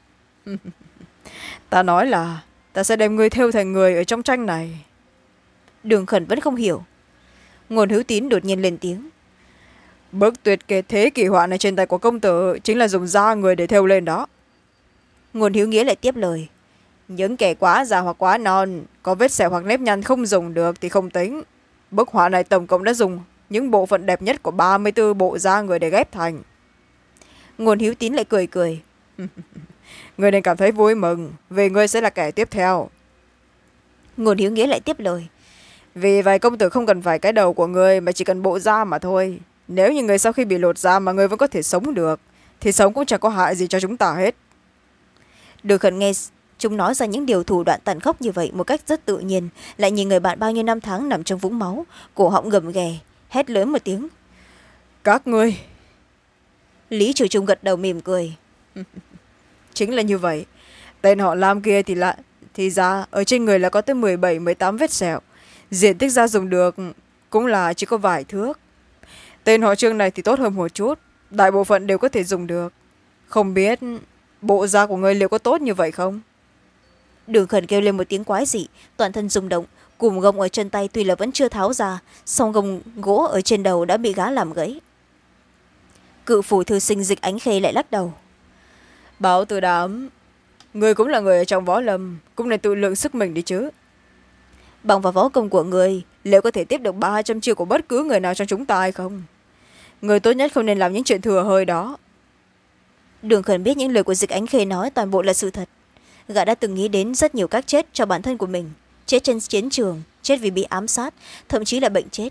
Ta nói là ta sẽ đem ngươi thêu thành người ở trong tranh này. Đường Khẩn vẫn không hiểu. Ngôn Hữu Tín đột nhiên lên tiếng. Bức tuyệt kệ thế kỳ họa này trên tay của công tử chính là dùng da người để thêu lên đó. Ngôn Hữu Nghĩa lại tiếp lời. Những kẻ quá già hoặc quá non, có vết sẹo hoặc nếp nhăn không dùng được thì không tính. Bức họa này tổng cộng đã dùng những bộ phận đẹp nhất của ba mươi tư bộ da người để ghép thành. Ngôn Hữu Tín lại cười cười. Ngươi nên cảm thấy vui mừng, vì ngươi sẽ là kẻ tiếp theo. Ngôn Hữu Nghĩa lại tiếp lời. Vì vậy công tử không cần phải cái đầu của ngươi, mà chỉ cần bộ da mà thôi. Nếu như người sau khi bị lột da mà ngươi vẫn có thể sống được, thì sống cũng chẳng có hại gì cho chúng ta hết. Đường Khẩn nghe chúng nói ra những điều thủ đoạn tàn khốc như vậy một cách rất tự nhiên, lại nhìn người bạn bao nhiêu năm tháng nằm trong vũng máu, cổ họng gầm ghè, hét lớn một tiếng. Các ngươi. Lý Chủ Trùng gật đầu mỉm cười. Chính là như vậy. Tên họ Lam kia thì lạ thì ra ở trên người là có tới mười bảy mười tám vết sẹo, diện tích da dùng được cũng là chỉ có vài thước. Tên họ Trương này thì tốt hơn một chút, đại bộ phận đều có thể dùng được. Không biết bộ da của ngươi liệu có tốt như vậy không? Đường Khẩn kêu lên một tiếng quái dị, toàn thân rung động, cùm gông ở chân tay tuy là vẫn chưa tháo ra, song gông gỗ ở trên đầu đã bị gã làm gãy. Cự phủ thư sinh Dịch Ánh Khê lại lắc đầu. Bảo Tử Đám, người cũng là người ở trong võ lâm, cũng nên tự lượng sức mình đi chứ. Bằng vào võ công của người, liệu có thể tiếp được ba trăm chiêu của bất cứ người nào trong chúng ta hay không? Người tốt nhất không nên làm những chuyện thừa hơi đó. Đường Khẩn biết những lời của Dịch Ánh Khê nói toàn bộ là sự thật. Gã đã từng nghĩ đến rất nhiều cách chết cho bản thân của mình, chết trên chiến trường, chết vì bị ám sát, thậm chí là bệnh chết,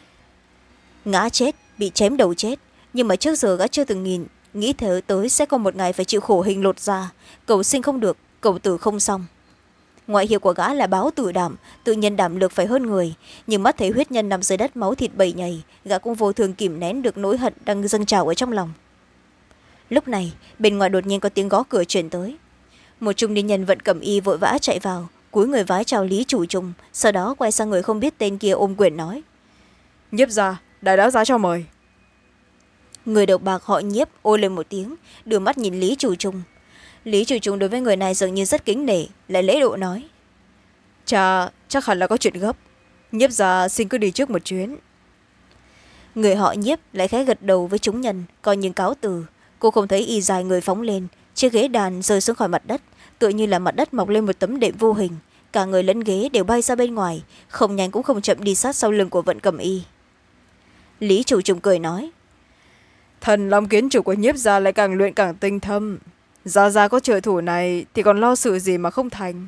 ngã chết, bị chém đầu chết. Nhưng mà trước giờ gã chưa từng nhìn nghĩ thở tới sẽ có một ngày phải chịu khổ hình lột da, cầu sinh không được, cầu tử không xong. Ngoại hiệu của gã là Báo Tử Đảm, tự nhiên đảm lược phải hơn người, nhưng mắt thấy huyết nhân nằm dưới đất máu thịt bầy nhầy, gã cũng vô thường kìm nén được nỗi hận đang dâng trào ở trong lòng. Lúc này bên ngoài đột nhiên có tiếng gõ cửa truyền tới. Một trung niên nhân vận cẩm y vội vã chạy vào, cúi người vái chào Lý Chủ Trùng, sau đó quay sang người không biết tên kia ôm quyền nói. Nhiếp gia, đại lão gia cho mời. Người đầu bạc họ Nhiếp ôi lên một tiếng, đưa mắt nhìn Lý Chủ Trùng. Lý Chủ Trùng đối với người này dường như rất kính nể, lại lễ độ nói. Chà, chắc hẳn là có chuyện gấp. Nhiếp gia xin cứ đi trước một chuyến. Người họ Nhiếp lại khẽ gật đầu với chúng nhân, coi như cáo từ. Cô không thấy y dài người phóng lên, chiếc ghế đàn rơi xuống khỏi mặt đất, tựa như là mặt đất mọc lên một tấm đệm vô hình. Cả người lẫn ghế đều bay ra bên ngoài, không nhanh cũng không chậm đi sát sau lưng của vận cẩm y. Lý Chủ Trùng cười nói. Thần Long kiến chủ của Nhiếp gia lại càng luyện càng tinh thâm. Gia gia có trợ thủ này thì còn lo sự gì mà không thành.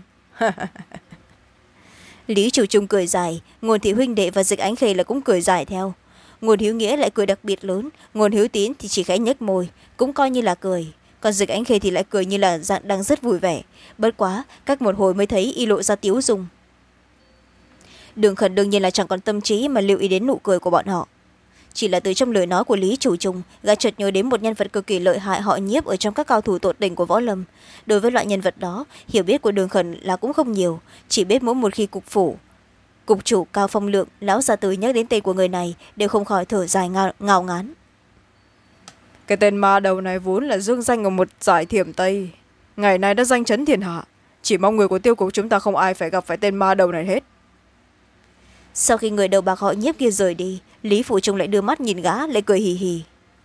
Lý Chủ Trùng cười dài, Ngôn Thị huynh đệ và Dịch Ánh Khê là cũng cười dài theo. Ngôn Hiếu Nghĩa lại cười đặc biệt lớn, Ngôn Hiếu Tín thì chỉ khẽ nhếch môi, cũng coi như là cười. Còn Dịch Ánh Khê thì lại cười như là dạng đang rất vui vẻ. Bất quá cách một hồi mới thấy y lộ ra tiếu dung. Đường Khẩn đương nhiên là chẳng còn tâm trí mà lưu ý đến nụ cười của bọn họ. Chỉ là từ trong lời nói của Lý Chủ Trùng, gã chợt nhớ đến một nhân vật cực kỳ lợi hại họ Nhiếp ở trong các cao thủ tột đỉnh của võ lâm. Đối với loại nhân vật đó, hiểu biết của Đường Khẩn là cũng không nhiều, chỉ biết mỗi một khi cục phủ Cục chủ Cao Phong Lượng, lão gia tử nhắc đến tên của người này đều không khỏi thở dài ngao, ngao ngán. Cái tên ma đầu này vốn là dương danh ở một giải thiểm Tây, ngày nay đã danh chấn thiên hạ, chỉ mong người của tiêu cục chúng ta không ai phải gặp phải tên ma đầu này hết. Sau khi người đầu bạc họ Nhiếp kia rời đi, Lý Phủ Trung lại đưa mắt nhìn gã, lại cười hì hì.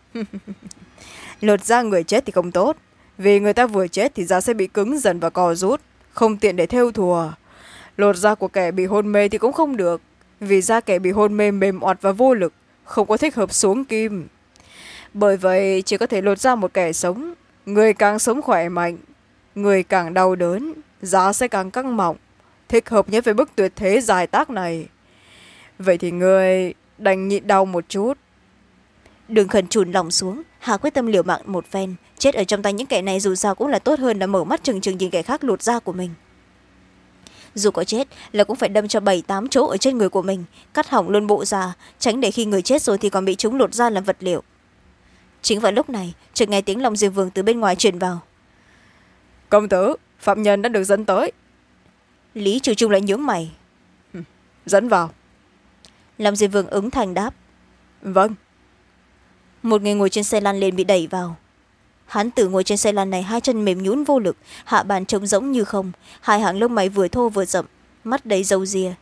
Lột da người chết thì không tốt, vì người ta vừa chết thì da sẽ bị cứng dần và co rút, không tiện để thêu thùa. Lột da của kẻ bị hôn mê thì cũng không được, vì da kẻ bị hôn mê mềm oặt và vô lực, không có thích hợp xuống kim. Bởi vậy chỉ có thể lột da một kẻ sống, người càng sống khỏe mạnh, người càng đau đớn, da sẽ càng căng mọng, thích hợp nhất với bức tuyệt thế dài tác này. Vậy thì người đành nhịn đau một chút. Đường Khẩn chùn lòng xuống, hà quyết tâm liều mạng một phen, chết ở trong tay những kẻ này dù sao cũng là tốt hơn là mở mắt trừng trừng nhìn kẻ khác lột da của mình. Dù có chết là cũng phải đâm cho bảy tám chỗ ở trên người của mình, cắt hỏng luôn bộ da, tránh để khi người chết rồi thì còn bị chúng lột da làm vật liệu. Chính vào lúc này, chợt nghe tiếng Long Diệp Vương từ bên ngoài truyền vào. Công tử, phạm nhân đã được dẫn tới. Lý Chủ Trung lại nhướng mày. Dẫn vào. Long Diệp Vương ứng thành đáp. Vâng. Một người ngồi trên xe lăn lên bị đẩy vào. Hán tử ngồi trên xe lăn này hai chân mềm nhũn vô lực, hạ bàn trống rỗng như không, hai hàng lông mày vừa thô vừa rậm, mắt đầy râu ria.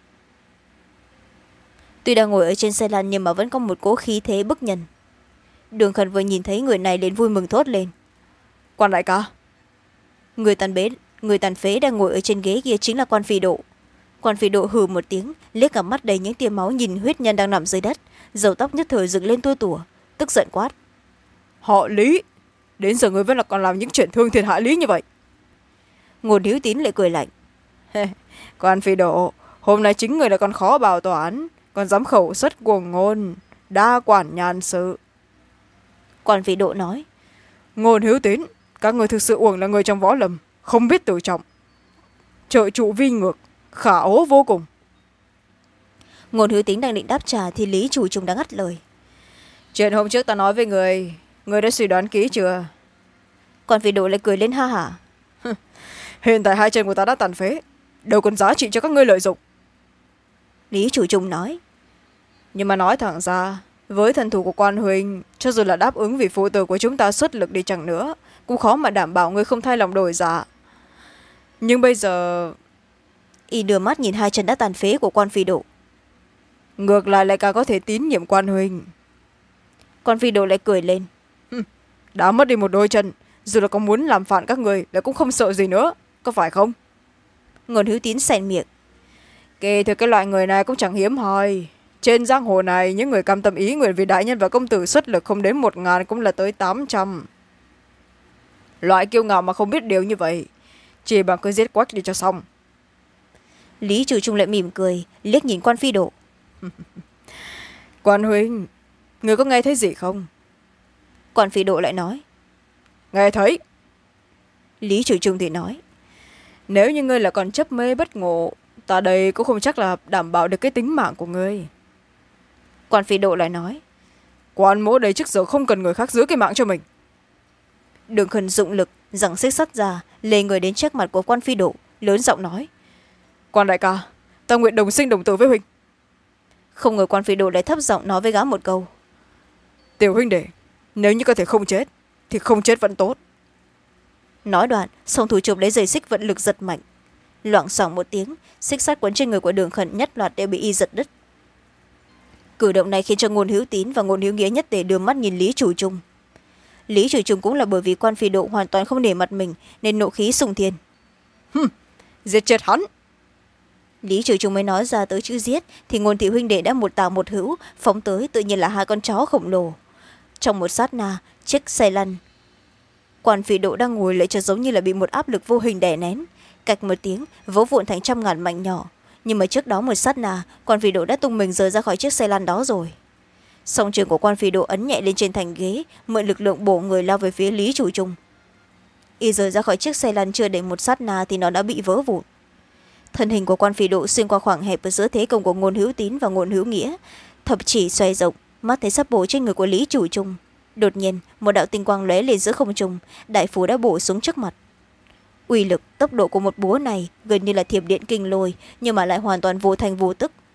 Tuy đang ngồi ở trên xe lăn nhưng mà vẫn có một cỗ khí thế bức nhân. Đường Khẩn vừa nhìn thấy người này liền vui mừng thốt lên. Quan đại ca. Người tàn bế, người tàn phế đang ngồi ở trên ghế kia chính là Quan Phi Độ. Quan Phi Độ hừ một tiếng, liếc cả mắt đầy những tia máu nhìn huyết nhân đang nằm dưới đất, râu tóc nhất thời dựng lên tua tủa, tức giận quát. Họ Lý, đến giờ người vẫn là còn làm những chuyện thương thiên hại lý như vậy. Ngôn Hữu Tín lại cười lạnh. Quan Phi Độ, hôm nay chính người là còn khó bảo toán, còn dám khẩu xuất cuồng ngôn, đa quản nhàn sự. Quan Phi Độ nói. Ngôn Hữu Tín, các người thực sự uổng là người trong võ lâm, không biết tự trọng, trợ trụ vi ngược, khả ố vô cùng. Ngôn Hữu Tín đang định đáp trả thì Lý Chủ Trung đã ngắt lời. Chuyện hôm trước ta nói với người, người đã suy đoán kỹ chưa? Quan Phi Độ lại cười lên ha hả. Hiện tại hai chân của ta đã tàn phế, đâu còn giá trị cho các ngươi lợi dụng. Lý Chủ Trung nói. Nhưng mà nói thẳng ra, với thần thủ của Quan huynh, cho dù là đáp ứng vì phụ tử của chúng ta xuất lực đi chẳng nữa, cũng khó mà đảm bảo người không thay lòng đổi dạ. Nhưng bây giờ... Y đưa mắt nhìn hai chân đã tàn phế của Quan Phi Độ. Ngược lại lại càng có thể tín nhiệm Quan huynh. Quan Phi Độ lại cười lên. Đã mất đi một đôi chân, dù là có muốn làm phản các người lại cũng không sợ gì nữa, có phải không? Ngôn Hữu Tín xen miệng. Kể từ cái loại người này cũng chẳng hiếm hoi. Trên giang hồ này, những người cam tâm ý nguyện vì đại nhân và công tử xuất lực không đến một ngàn cũng là tới tám trăm. Loại kiêu ngạo mà không biết điều như vậy, chỉ bằng cứ giết quách đi cho xong. Lý Chủ Trung lại mỉm cười, liếc nhìn Quan Phi Độ. Quan huynh, người có nghe thấy gì không? Quan Phi Độ lại nói. Nghe thấy. Lý Chủ Trung thì nói. Nếu như ngươi là còn chấp mê bất ngộ, ta đây cũng không chắc là đảm bảo được cái tính mạng của ngươi. Quan Phi Độ lại nói. Quan mỗ đây trước giờ không cần người khác giữ cái mạng cho mình. Đường Khẩn dụng lực, giằng xích sắt ra, lê người đến trước mặt của Quan Phi Độ, lớn giọng nói. Quan đại ca, ta nguyện đồng sinh đồng tử với huynh. Không ngờ Quan Phi Độ lại thấp giọng nói với gã một câu. Tiểu huynh đệ, nếu như có thể không chết, thì không chết vẫn tốt. Nói đoạn, song thủ chụp lấy dây xích vận lực giật mạnh. Loảng xoảng một tiếng, xích sắt quấn trên người của Đường Khẩn nhất loạt đều bị y giật đứt. Cử động này khiến cho Ngôn Hữu Tín và Ngôn Hữu Nghĩa nhất tề đưa mắt nhìn Lý Chủ Trung. Lý Chủ Trung cũng là bởi vì Quan Phi Độ hoàn toàn không nể mặt mình nên nộ khí sùng thiên. Hừm, giết chết hắn. Lý Chủ Trung mới nói ra tới chữ giết thì Ngôn thị huynh đệ đã một tào một hữu phóng tới, tự nhiên là hai con chó khổng lồ. Trong một sát na, chiếc xe lăn Quan Phi Độ đang ngồi lại cho giống như là bị một áp lực vô hình đè nén, cạch một tiếng vỡ vụn thành trăm ngàn mảnh nhỏ. Nhưng mà trước đó một sát na, Quan Phi Độ đã tung mình rời ra khỏi chiếc xe lăn đó rồi. Song trường của Quan Phi Độ ấn nhẹ lên trên thành ghế, mượn lực lượng bổ người lao về phía Lý Chủ Trung. Y rời ra khỏi chiếc xe lăn chưa đầy một sát na thì nó đã bị vỡ vụn. Thân hình của Quan Phi Độ xuyên qua khoảng hẹp ở giữa thế công của Ngôn Hữu Tín và Ngôn Hữu Nghĩa, thập chỉ xoay rộng, mắt thấy sắp bổ trên người của Lý Chủ Trung. Đột nhiên một đạo tinh quang lóe lên giữa không trung, đại phủ đã bổ xuống trước mặt. Uy lực tốc độ của một búa này gần như là thiểm điện kinh lôi, nhưng mà lại hoàn toàn vô thành vô tức,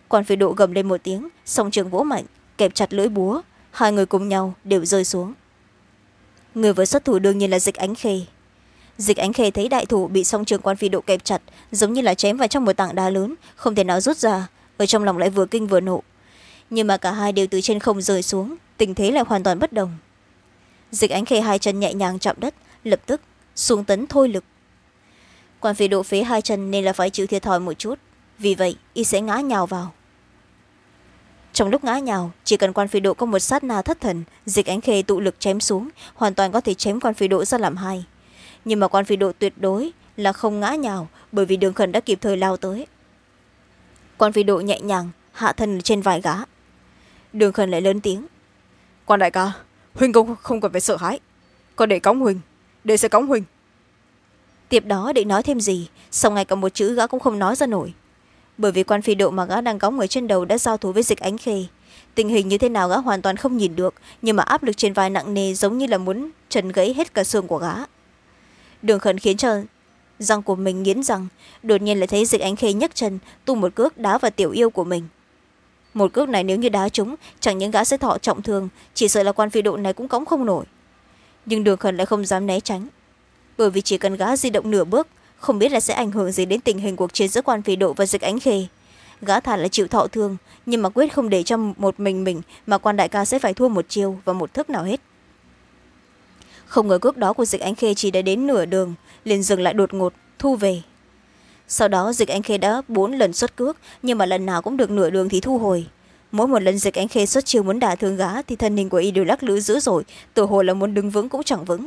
Quan phi độ gầm lên một tiếng, song trường vỗ mạnh, kẹp chặt lưỡi búa, hai người cùng nhau đều rơi xuống. Người vừa xuất thủ đương nhiên là Dịch Ánh Khê. Dịch Ánh Khê thấy đại thủ bị song trường Quan phi độ kẹp chặt, giống như là chém vào trong một tảng đá lớn, không thể nào rút ra, ở trong lòng lại vừa kinh vừa nộ. Nhưng mà cả hai đều từ trên không rơi xuống, tình thế lại hoàn toàn bất đồng. Dịch Ánh Khê hai chân nhẹ nhàng chạm đất, lập tức xuống tấn thôi lực. Quan phi độ phế hai chân nên là phải chịu thiệt thòi một chút, vì vậy y sẽ ngã nhào vào. Trong lúc ngã nhào, chỉ cần Quan phi độ có một sát na thất thần, Dịch Ánh Khê tụ lực chém xuống, hoàn toàn có thể chém Quan phi độ ra làm hai. Nhưng mà Quan phi độ tuyệt đối là không ngã nhào, bởi vì Đường Khẩn đã kịp thời lao tới. Quan phi độ nhẹ nhàng hạ thân trên vai gã. Đường Khẩn lại lớn tiếng: Quan đại ca, huynh không, không cần phải sợ hãi, còn để cõng huynh, để sẽ cõng huynh. Tiếp đó định nói thêm gì, song ngay cả một chữ gã cũng không nói ra nổi, bởi vì Quan phi độ mà gã đang cõng ở trên đầu đã giao thủ với Dịch Ánh Khê. Tình hình như thế nào gã hoàn toàn không nhìn được, nhưng mà áp lực trên vai nặng nề giống như là muốn trần gãy hết cả xương của gã. Đường Khẩn khiến cho răng của mình nghiến răng, đột nhiên lại thấy Dịch Ánh Khê nhấc chân tung một cước đá vào tiểu yêu của mình. Một cước này nếu như đá trúng, chẳng những gã sẽ thọ trọng thương, chỉ sợ là Quan phi độ này cũng cõng không nổi. Nhưng Đường Khẩn lại không dám né tránh, bởi vì chỉ cần gã di động nửa bước, không biết là sẽ ảnh hưởng gì đến tình hình cuộc chiến giữa Quan phi độ và Dịch Ánh Khê. Gã thà là chịu thọ thương, nhưng mà quyết không để cho một mình mình mà Quan đại ca sẽ phải thua một chiêu và một thức nào hết. Không ngờ cước đó của Dịch Ánh Khê chỉ đã đến nửa đường liền dừng lại đột ngột thu về. Sau đó Dịch Ánh Khê đã bốn lần xuất cước, nhưng mà lần nào cũng được nửa đường thì thu hồi. Mỗi một lần Dịch Ánh Khê xuất chiêu muốn đả thương gã thì thân hình của y đều lắc lư dữ dội, tự hồ là muốn đứng vững cũng chẳng vững.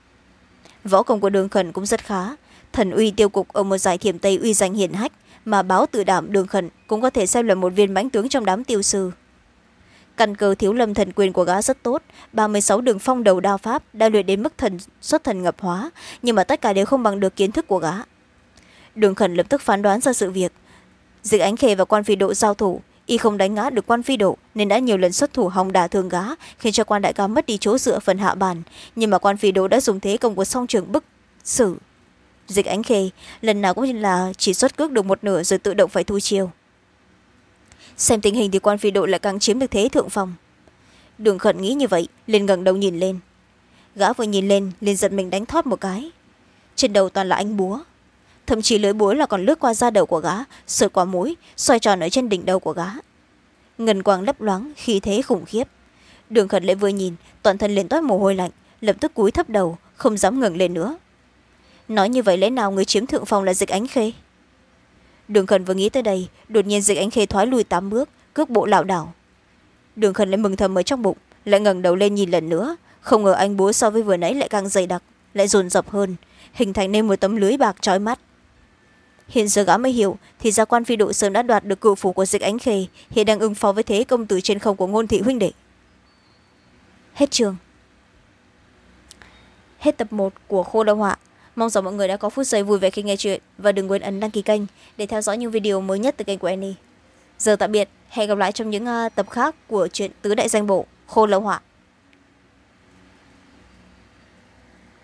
Võ công của Đường Khẩn cũng rất khá, thần uy tiêu cục ở một giải Thiểm Tây uy danh hiển hách, mà báo tự đảm Đường Khẩn cũng có thể xem là một viên mãnh tướng trong đám tiêu sư. Căn cơ thiếu lâm thần quyền của gã rất tốt, ba mươi sáu đường phong đầu đao pháp đã luyện đến mức thần xuất thần ngập hóa, nhưng mà tất cả đều không bằng được kiến thức của gã. Đường Khẩn lập tức phán đoán ra sự việc. Dịch Ánh Khê và Quan phi độ giao thủ, y không đánh ngã được Quan phi độ nên đã nhiều lần xuất thủ hòng đả thương gã, khiến cho Quan đại ca mất đi chỗ dựa phần hạ bàn, nhưng mà Quan phi độ đã dùng thế công của song trường bức xử. Dịch Ánh Khê lần nào cũng như là chỉ xuất cước được một nửa rồi tự động phải thu chiêu. Xem tình hình thì Quan phi độ lại càng chiếm được thế thượng phong. Đường Khẩn nghĩ như vậy, liền ngẩng đầu nhìn lên. Gã vừa nhìn lên liền giật mình đánh thót một cái. Trên đầu toàn là ánh búa, thậm chí lưỡi búa là còn lướt qua da đầu của gã, sượt qua mũi, xoay tròn ở trên đỉnh đầu của gã. Ngân quang lấp loáng, khí thế khủng khiếp. Đường Khẩn lại vừa nhìn, toàn thân liền toát mồ hôi lạnh, lập tức cúi thấp đầu, không dám ngẩng lên nữa. Nói như vậy lẽ nào người chiếm thượng phong là Dịch Ánh Khê? Đường Khẩn vừa nghĩ tới đây, đột nhiên Dịch Ánh Khê thoái lùi tám bước, cước bộ lảo đảo. Đường Khẩn lại mừng thầm ở trong bụng, lại ngẩng đầu lên nhìn lần nữa, không ngờ ánh búa so với vừa nãy lại càng dày đặc, lại dồn dập hơn, hình thành nên một tấm lưới bạc chói mắt. Hiện giờ gã mới hiểu, thì ra Quan phi độ sớm đã đoạt được cửu phủ của Dịch Ánh Khê, hiện đang ứng phó với thế công từ trên không của Ngôn thị huynh đệ. Hết chương. Hết tập một của Khô Lâu Họa. Mong rằng mọi người đã có phút giây vui vẻ khi nghe chuyện, và đừng quên ấn đăng ký kênh để theo dõi những video mới nhất từ kênh của Annie. Giờ tạm biệt, hẹn gặp lại trong những uh, tập khác của truyện Tứ Đại Danh Bộ Khô Lâu Họa.